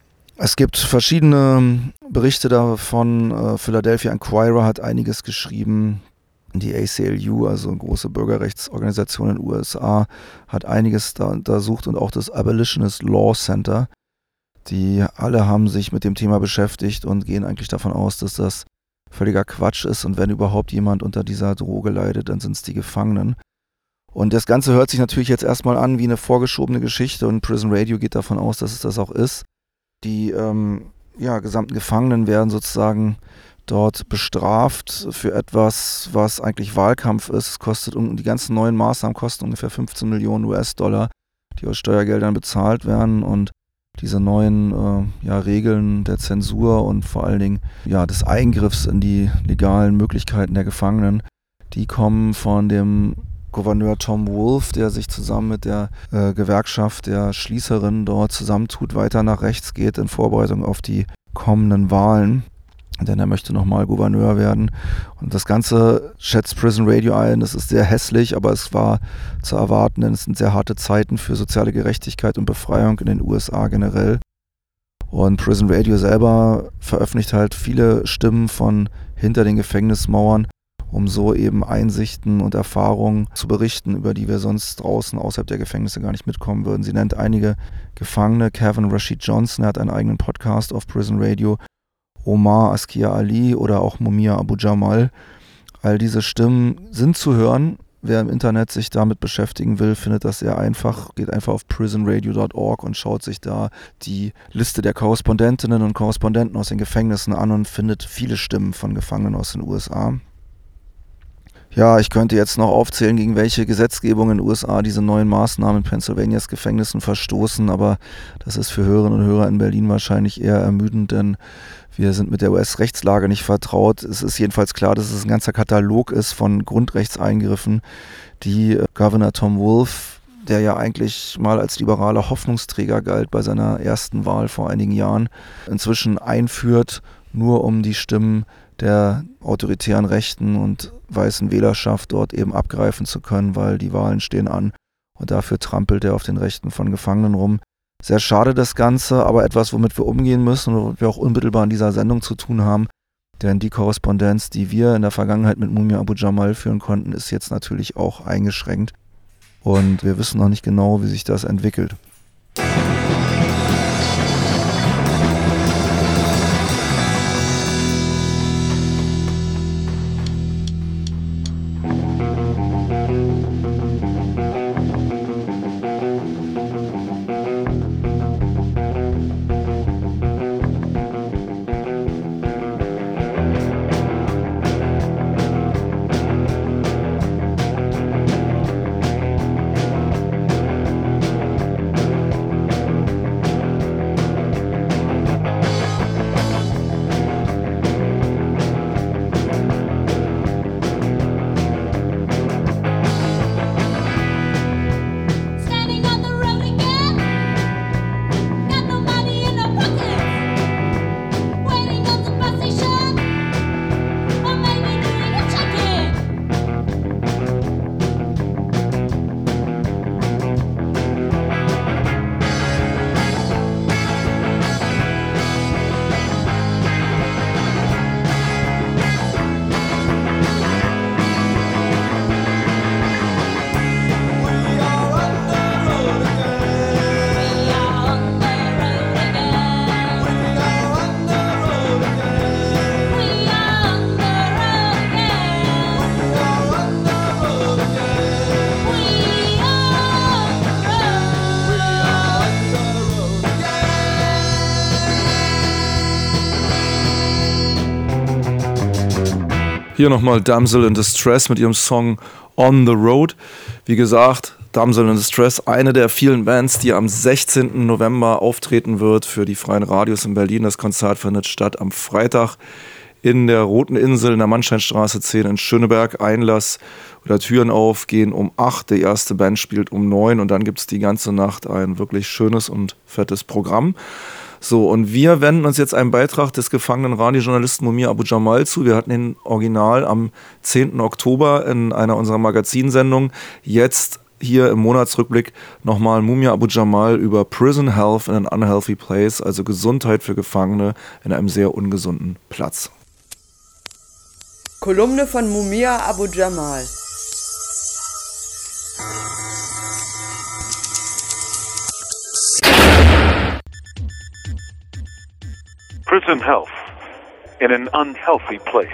Es gibt verschiedene Berichte davon. Äh, Philadelphia Inquirer hat einiges geschrieben. Die A C L U, also eine große Bürgerrechtsorganisation in den U S A, hat einiges da untersucht und auch das Abolitionist Law Center. Die alle haben sich mit dem Thema beschäftigt und gehen eigentlich davon aus, dass das völliger Quatsch ist und wenn überhaupt jemand unter dieser Droge leidet, dann sind es die Gefangenen. Und das Ganze hört sich natürlich jetzt erstmal an wie eine vorgeschobene Geschichte und Prison Radio geht davon aus, dass es das auch ist. Die ähm, ja, gesamten Gefangenen werden sozusagen dort bestraft für etwas, was eigentlich Wahlkampf ist. Es kostet, die ganzen neuen Maßnahmen kosten ungefähr fünfzehn Millionen U S-Dollar, die aus Steuergeldern bezahlt werden und diese neuen äh, ja, Regeln der Zensur und vor allen Dingen ja, des Eingriffs in die legalen Möglichkeiten der Gefangenen, die kommen von dem Gouverneur Tom Wolf, der sich zusammen mit der äh, Gewerkschaft der Schließerinnen dort zusammentut, weiter nach rechts geht in Vorbereitung auf die kommenden Wahlen. Denn er möchte nochmal Gouverneur werden. Und das Ganze schätzt Prison Radio ein. Das ist sehr hässlich, aber es war zu erwarten, denn es sind sehr harte Zeiten für soziale Gerechtigkeit und Befreiung in den U S A generell. Und Prison Radio selber veröffentlicht halt viele Stimmen von hinter den Gefängnismauern, um so eben Einsichten und Erfahrungen zu berichten, über die wir sonst draußen außerhalb der Gefängnisse gar nicht mitkommen würden. Sie nennt einige Gefangene. Kevin Rashid Johnson, er hat einen eigenen Podcast auf Prison Radio. Omar Askia Ali oder auch Mumia Abu Jamal. All diese Stimmen sind zu hören. Wer im Internet sich damit beschäftigen will, findet das sehr einfach. Geht einfach auf prison radio dot org und schaut sich da die Liste der Korrespondentinnen und Korrespondenten aus den Gefängnissen an und findet viele Stimmen von Gefangenen aus den U S A. Ja, ich könnte jetzt noch aufzählen, gegen welche Gesetzgebung in den U S A diese neuen Maßnahmen in Pennsylvanias Gefängnissen verstoßen, aber das ist für Hörerinnen und Hörer in Berlin wahrscheinlich eher ermüdend, denn wir sind mit der U S-Rechtslage nicht vertraut. Es ist jedenfalls klar, dass es ein ganzer Katalog ist von Grundrechtseingriffen, die Governor Tom Wolf der ja eigentlich mal als liberaler Hoffnungsträger galt bei seiner ersten Wahl vor einigen Jahren, inzwischen einführt, nur um die Stimmen der autoritären Rechten und weißen Wählerschaft dort eben abgreifen zu können, weil die Wahlen stehen an und dafür trampelt er auf den Rechten von Gefangenen rum. Sehr schade das Ganze, aber etwas, womit wir umgehen müssen und womit wir auch unmittelbar in dieser Sendung zu tun haben, denn die Korrespondenz, die wir in der Vergangenheit mit Mumia Abu Jamal führen konnten, ist jetzt natürlich auch eingeschränkt und wir wissen noch nicht genau, wie sich das entwickelt. Hier nochmal Damsel in Distress mit ihrem Song On the Road. Wie gesagt, Damsel in Distress, eine der vielen Bands, die am sechzehnten November auftreten wird für die Freien Radios in Berlin. Das Konzert findet statt am Freitag in der Roten Insel in der Mannsteinstraße zehn in Schöneberg. Einlass oder Türen auf gehen um acht. Die erste Band spielt um neun und dann gibt es die ganze Nacht ein wirklich schönes und fettes Programm. So, und wir wenden uns jetzt einem Beitrag des gefangenen Radiojournalisten Mumia Abu Jamal zu. Wir hatten den Original am zehnten Oktober in einer unserer Magazinsendungen. Jetzt hier im Monatsrückblick nochmal Mumia Abu Jamal über Prison Health in an Unhealthy Place, also Gesundheit für Gefangene in einem sehr ungesunden Platz.
Kolumne von Mumia Abu Jamal.
Prison health in an unhealthy place.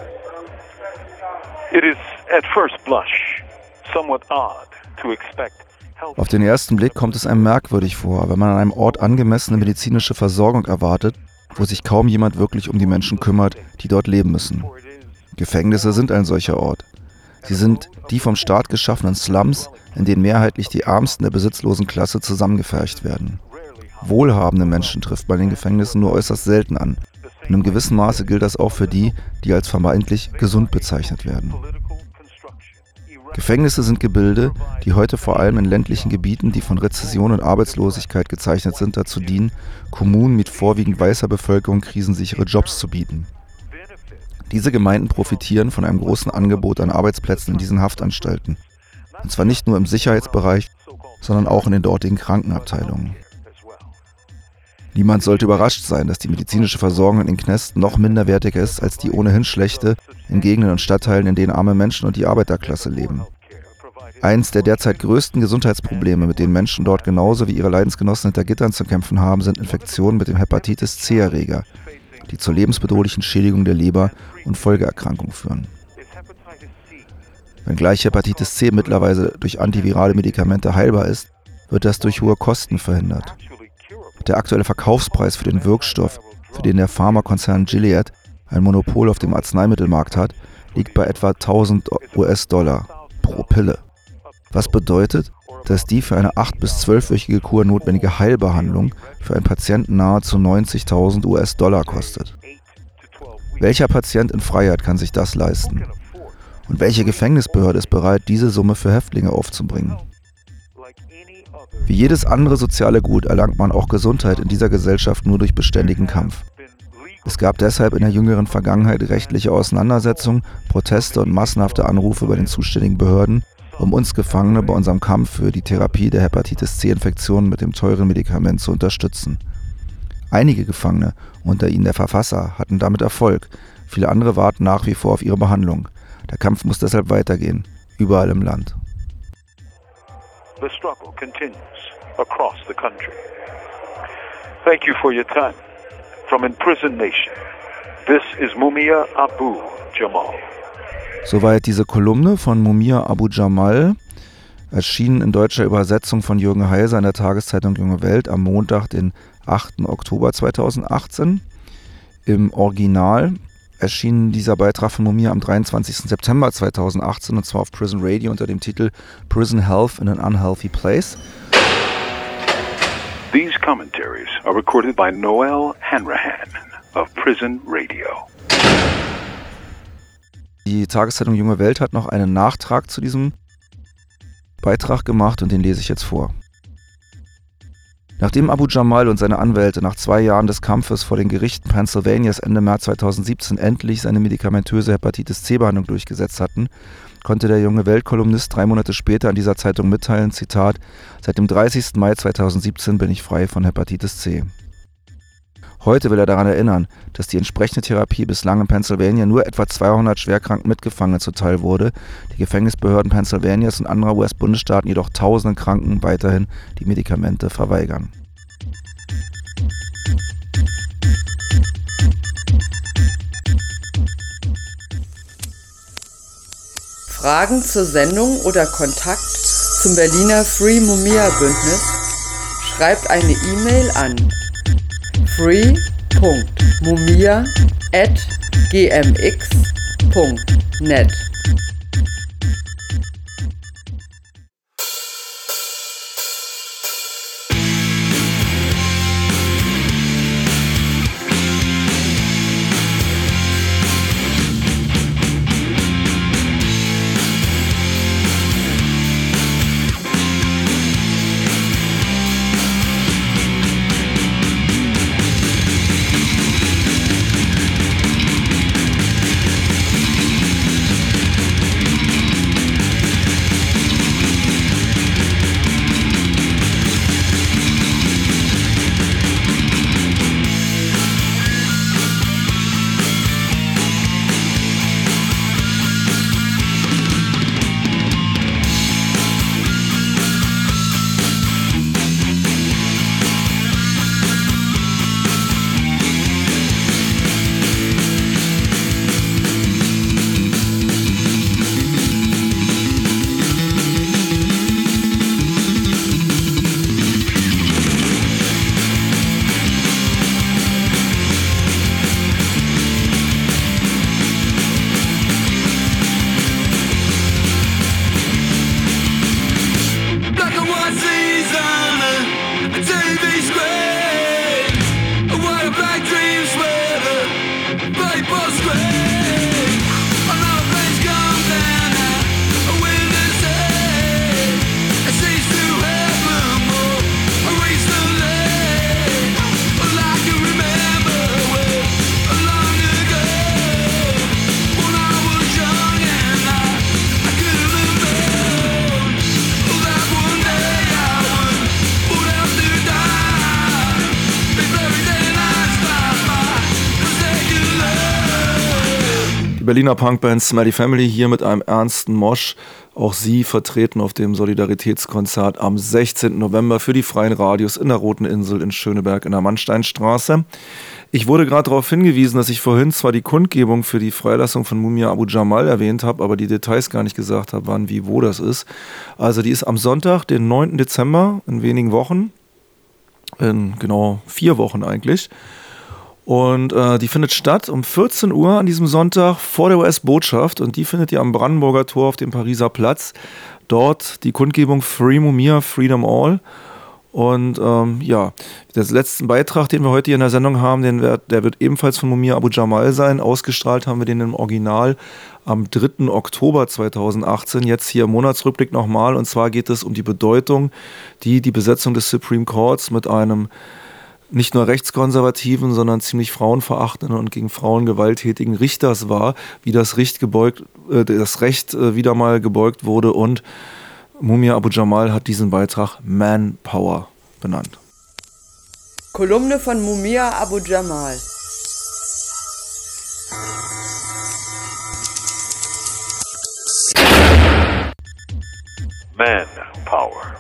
It is at first blush somewhat odd to expect health.
Auf den ersten Blick kommt es einem merkwürdig vor, wenn man an einem Ort angemessene medizinische Versorgung erwartet, wo sich kaum jemand wirklich um die Menschen kümmert, die dort leben müssen. Gefängnisse sind ein solcher Ort. Sie sind die vom Staat geschaffenen Slums, in denen mehrheitlich die Ärmsten der besitzlosen Klasse zusammengefercht werden. Wohlhabende Menschen trifft man in den Gefängnissen nur äußerst selten an. In einem gewissen Maße gilt das auch für die, die als vermeintlich gesund bezeichnet werden. Gefängnisse sind Gebilde, die heute vor allem in ländlichen Gebieten, die von Rezession und Arbeitslosigkeit gezeichnet sind, dazu dienen, Kommunen mit vorwiegend weißer Bevölkerung krisensichere Jobs zu bieten. Diese Gemeinden profitieren von einem großen Angebot an Arbeitsplätzen in diesen Haftanstalten. Und zwar nicht nur im Sicherheitsbereich, sondern auch in den dortigen Krankenabteilungen. Niemand sollte überrascht sein, dass die medizinische Versorgung in den Knästen noch minderwertiger ist als die ohnehin schlechte in Gegenden und Stadtteilen, in denen arme Menschen und die Arbeiterklasse leben. Eins der derzeit größten Gesundheitsprobleme, mit denen Menschen dort genauso wie ihre Leidensgenossen hinter Gittern zu kämpfen haben, sind Infektionen mit dem Hepatitis-C-Erreger, die zur lebensbedrohlichen Schädigung der Leber und Folgeerkrankungen führen. Wenngleich Hepatitis C mittlerweile durch antivirale Medikamente heilbar ist, wird das durch hohe Kosten verhindert. Der aktuelle Verkaufspreis für den Wirkstoff, für den der Pharmakonzern Gilead ein Monopol auf dem Arzneimittelmarkt hat, liegt bei etwa tausend US-Dollar pro Pille. Was bedeutet, dass die für eine acht- bis zwölfwöchige Kur notwendige Heilbehandlung für einen Patienten nahezu neunzigtausend US-Dollar kostet. Welcher Patient in Freiheit kann sich das leisten? Und welche Gefängnisbehörde ist bereit, diese Summe für Häftlinge aufzubringen?
Wie jedes andere soziale Gut erlangt man auch Gesundheit in dieser Gesellschaft nur durch beständigen Kampf. Es gab deshalb in der jüngeren Vergangenheit rechtliche Auseinandersetzungen, Proteste und massenhafte Anrufe bei den zuständigen Behörden, um uns Gefangene bei unserem Kampf für die Therapie der Hepatitis-C-Infektion mit dem teuren Medikament zu unterstützen. Einige Gefangene, unter ihnen der Verfasser, hatten damit Erfolg. Viele andere warten nach wie vor auf ihre Behandlung. Der Kampf muss deshalb weitergehen, überall im Land.
The struggle continues across the country. Thank you for your time. From Imprisoned Nation, this is Mumia Abu Jamal.
Soweit diese Kolumne von Mumia Abu Jamal, erschienen in deutscher Übersetzung von Jürgen Heiser in der Tageszeitung Junge Welt am Montag, den achten Oktober zweitausendachtzehn. Im Original erschien dieser Beitrag von Mumia am dreiundzwanzigsten September zweitausendachtzehn und zwar auf Prison Radio unter dem Titel Prison Health in an Unhealthy Place.
These commentaries are recorded by Noel Hanrahan of Prison Radio.
Die Tageszeitung Junge Welt hat noch einen Nachtrag zu diesem Beitrag gemacht und den lese ich jetzt vor. Nachdem Abu Jamal und seine Anwälte nach zwei Jahren des Kampfes vor den Gerichten Pennsylvanias Ende März zweitausendsiebzehn endlich seine medikamentöse Hepatitis-C-Behandlung durchgesetzt hatten, konnte der Junge Welt-Kolumnist drei Monate später an dieser Zeitung mitteilen, Zitat, seit dem dreißigsten Mai zweitausendsiebzehn bin ich frei von Hepatitis C. Heute will er daran erinnern, dass die entsprechende Therapie bislang in Pennsylvania nur etwa zweihundert schwerkranken Mitgefangenen zuteil wurde, die Gefängnisbehörden Pennsylvanias und anderer U S-Bundesstaaten jedoch tausenden Kranken weiterhin die Medikamente verweigern.
Fragen zur Sendung oder Kontakt zum Berliner Free Mumia Bündnis? Schreibt eine E-Mail an free punkt mumia at g m x punkt net.
Berliner Punkband Smelly Family hier mit einem ernsten Mosch. Auch sie vertreten auf dem Solidaritätskonzert am sechzehnten November für die Freien Radios in der Roten Insel in Schöneberg in der Mannsteinstraße. Ich wurde gerade darauf hingewiesen, dass ich vorhin zwar die Kundgebung für die Freilassung von Mumia Abu Jamal erwähnt habe, aber die Details gar nicht gesagt habe, wann, wie, wo das ist. Also die ist am Sonntag, den neunten Dezember, in wenigen Wochen, in genau vier Wochen eigentlich. Und äh, die findet statt um vierzehn Uhr an diesem Sonntag vor der U S-Botschaft und die findet ihr am Brandenburger Tor auf dem Pariser Platz. Dort die Kundgebung Free Mumia, Freedom All. Und ähm, ja, der letzte Beitrag, den wir heute hier in der Sendung haben, den wird, der wird ebenfalls von Mumia Abu Jamal sein. Ausgestrahlt haben wir den im Original am dritten Oktober zweitausendachtzehn. Jetzt hier im Monatsrückblick nochmal. Und zwar geht es um die Bedeutung, die die Besetzung des Supreme Courts mit einem nicht nur rechtskonservativen, sondern ziemlich frauenverachtenden und gegen Frauen gewalttätigen Richters war, wie das Recht gebeugt, äh, das Recht äh, wieder mal gebeugt wurde, und Mumia Abu Jamal hat diesen Beitrag Manpower benannt.
Kolumne von Mumia Abu Jamal.
Manpower.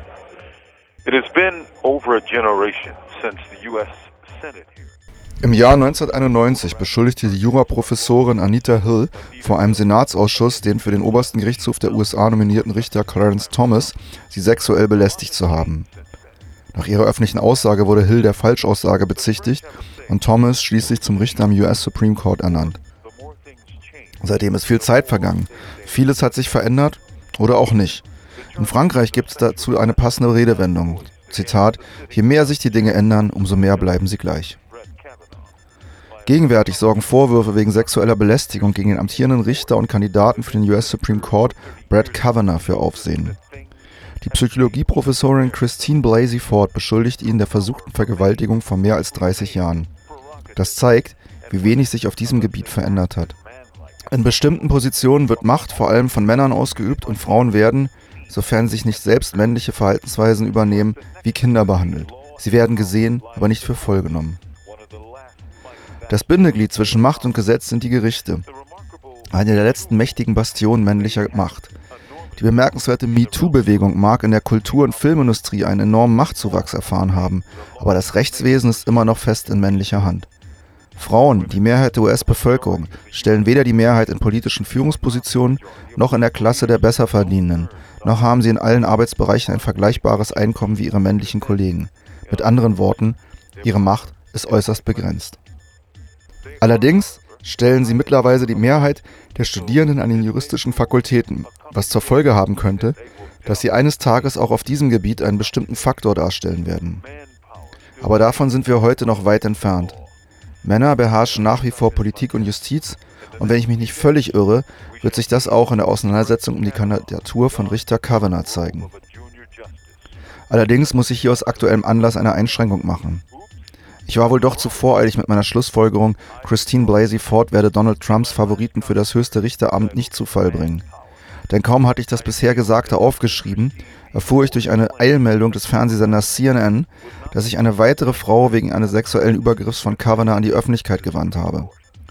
It has been over a generation since the U S Senate hearing.
Im Jahr neunzehnhunderteinundneunzig beschuldigte die Juraprofessorin Anita Hill vor einem Senatsausschuss den für den obersten Gerichtshof der U S A nominierten Richter Clarence Thomas, sie sexuell belästigt zu haben. Nach ihrer öffentlichen Aussage wurde Hill der Falschaussage bezichtigt und Thomas schließlich zum Richter am U S Supreme Court ernannt. Seitdem ist viel Zeit vergangen. Vieles hat sich verändert oder auch nicht. In Frankreich gibt es dazu eine passende Redewendung. Zitat: Je mehr sich die Dinge ändern, umso mehr bleiben sie gleich. Gegenwärtig sorgen Vorwürfe wegen sexueller Belästigung gegen den amtierenden Richter und Kandidaten für den U S Supreme Court, Brett Kavanaugh, für Aufsehen. Die Psychologieprofessorin Christine Blasey Ford beschuldigt ihn der versuchten Vergewaltigung vor mehr als dreißig Jahren. Das zeigt, wie wenig sich auf diesem Gebiet verändert hat. In bestimmten Positionen wird Macht vor allem von Männern ausgeübt und Frauen werden, sofern sie sich nicht selbst männliche Verhaltensweisen übernehmen, wie Kinder behandelt. Sie werden gesehen, aber nicht für voll genommen. Das Bindeglied zwischen Macht und Gesetz sind die Gerichte, eine der letzten mächtigen Bastionen männlicher Macht. Die bemerkenswerte MeToo-Bewegung mag in der Kultur- und Filmindustrie einen enormen Machtzuwachs erfahren haben, aber das Rechtswesen ist immer noch fest in männlicher Hand. Frauen, die Mehrheit der U S-Bevölkerung, stellen weder die Mehrheit in politischen Führungspositionen noch in der Klasse der Besserverdienenden, noch haben sie in allen Arbeitsbereichen ein vergleichbares Einkommen wie ihre männlichen Kollegen. Mit anderen Worten, ihre Macht ist äußerst begrenzt. Allerdings stellen sie mittlerweile die Mehrheit der Studierenden an den juristischen Fakultäten, was zur Folge haben könnte, dass sie eines Tages auch auf diesem Gebiet einen bestimmten Faktor darstellen werden. Aber davon sind wir heute noch weit entfernt. Männer beherrschen nach wie vor Politik und Justiz, und wenn ich mich nicht völlig irre, wird sich das auch in der Auseinandersetzung um die Kandidatur von Richter Kavanaugh zeigen. Allerdings muss ich hier aus aktuellem Anlass eine Einschränkung machen. Ich war wohl doch zu voreilig mit meiner Schlussfolgerung, Christine Blasey Ford werde Donald Trumps Favoriten für das höchste Richteramt nicht zu Fall bringen. Denn kaum hatte ich das bisher Gesagte aufgeschrieben, erfuhr ich durch eine Eilmeldung des Fernsehsenders C N N, dass ich eine weitere Frau wegen eines sexuellen Übergriffs von Kavanaugh an die Öffentlichkeit gewandt habe.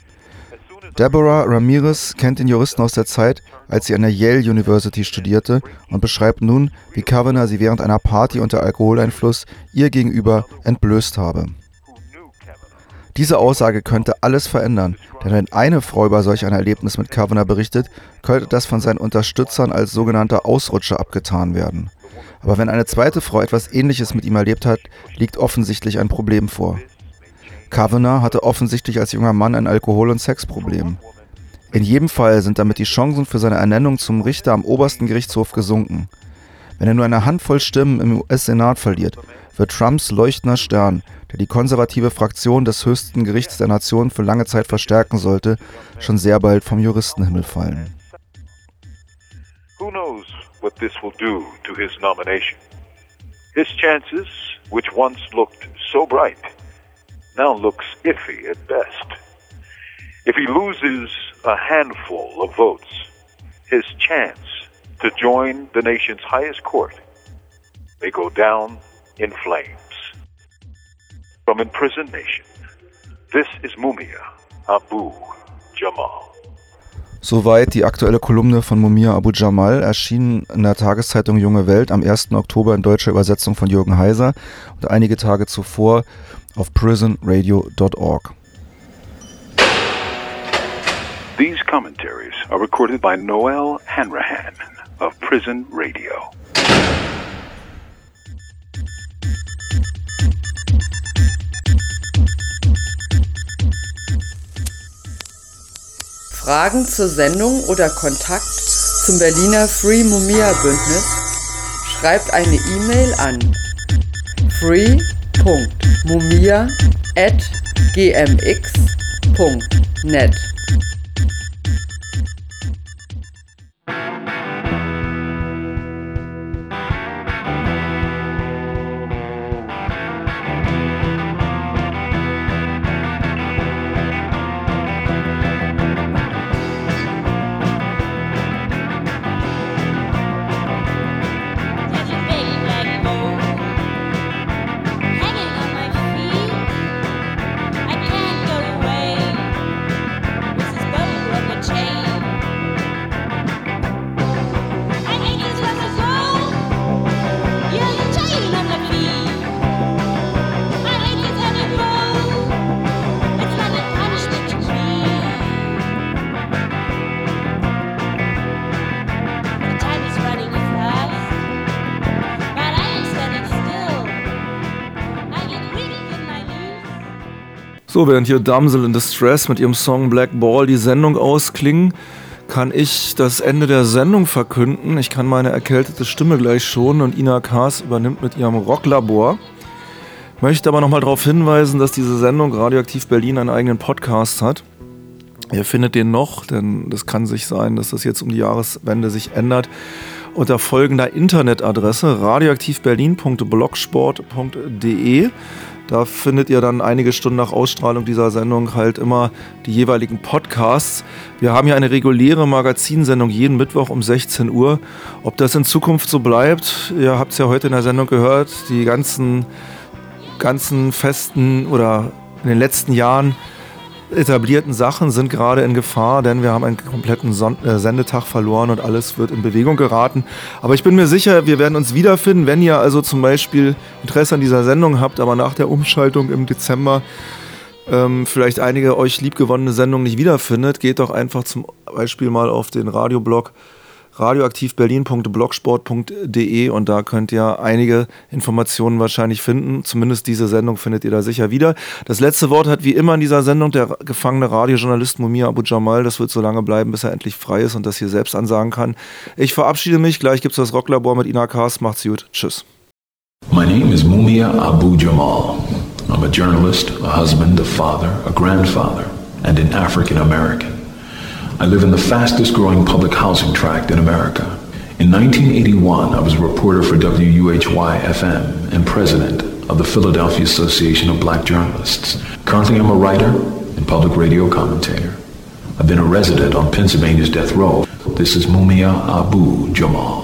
Deborah Ramirez kennt den Juristen aus der Zeit, als sie an der Yale University studierte, und beschreibt nun, wie Kavanaugh sie während einer Party unter Alkoholeinfluss ihr gegenüber entblößt habe. Diese Aussage könnte alles verändern, denn wenn eine Frau über solch ein Erlebnis mit Kavanaugh berichtet, könnte das von seinen Unterstützern als sogenannter Ausrutscher abgetan werden. Aber wenn eine zweite Frau etwas Ähnliches mit ihm erlebt hat, liegt offensichtlich ein Problem vor. Kavanaugh hatte offensichtlich als junger Mann ein Alkohol- und Sexproblem. In jedem Fall sind damit die Chancen für seine Ernennung zum Richter am obersten Gerichtshof gesunken. Wenn er nur eine Handvoll Stimmen im U S-Senat verliert, wird Trumps leuchtender Stern, der die konservative Fraktion des höchsten Gerichts der Nation für lange Zeit verstärken sollte, schon sehr bald vom Juristenhimmel fallen.
Who knows what this will do to his nomination? His chances, which once looked so bright, now looks iffy at best. If he loses a handful of votes, his chance to join the nation's highest court may go down in flames. From Imprisoned Nation, this is Mumia Abu Jamal.
Soweit die aktuelle Kolumne von Mumia Abu Jamal, erschienen in der Tageszeitung Junge Welt am ersten Oktober in deutscher Übersetzung von Jürgen Heiser und einige Tage zuvor auf prison radio dot org.
These commentaries are recorded by Noel Hanrahan of Prison Radio.
Fragen zur Sendung oder Kontakt zum Berliner Free Mumia Bündnis? Schreibt eine E-Mail an free punkt mumia at gmx punkt net.
So, während hier Damsel in Distress mit ihrem Song Black Ball die Sendung ausklingen, kann ich das Ende der Sendung verkünden. Ich kann meine erkältete Stimme gleich schonen und Ina Kaas übernimmt mit ihrem Rocklabor. Ich möchte aber nochmal darauf hinweisen, dass diese Sendung Radioaktiv Berlin einen eigenen Podcast hat. Ihr findet den noch, denn das kann sich sein, dass das jetzt um die Jahreswende sich ändert, unter folgender Internetadresse radioaktivberlin punkt blogsport punkt de. Da findet ihr dann einige Stunden nach Ausstrahlung dieser Sendung halt immer die jeweiligen Podcasts. Wir haben hier eine reguläre Magazinsendung jeden Mittwoch um sechzehn Uhr. Ob das in Zukunft so bleibt, ihr habt es ja heute in der Sendung gehört, die ganzen, ganzen festen oder in den letzten Jahren etablierten Sachen sind gerade in Gefahr, denn wir haben einen kompletten Son- äh, Sendetag verloren und alles wird in Bewegung geraten. Aber ich bin mir sicher, wir werden uns wiederfinden, wenn ihr also zum Beispiel Interesse an dieser Sendung habt, aber nach der Umschaltung im Dezember ähm, vielleicht einige euch liebgewonnene Sendungen nicht wiederfindet, geht doch einfach zum Beispiel mal auf den Radioblog radioaktivberlin punkt blogsport punkt de und da könnt ihr einige Informationen wahrscheinlich finden. Zumindest diese Sendung findet ihr da sicher wieder. Das letzte Wort hat wie immer in dieser Sendung der gefangene Radiojournalist Mumia Abu Jamal. Das wird so lange bleiben, bis er endlich frei ist und das hier selbst ansagen kann. Ich verabschiede mich. Gleich gibt es das Rocklabor mit Ina Kaas. Macht's gut. Tschüss.
My name is Mumia Abu Jamal. I'm a journalist, a husband, a father, a grandfather, and an African American. I live in the fastest growing public housing tract in America. In nineteen eighty-one, I was a reporter for W U H Y F M and president of the Philadelphia Association of Black Journalists. Currently, I'm a writer and public radio commentator. I've been a resident on Pennsylvania's death row. This is Mumia Abu Jamal.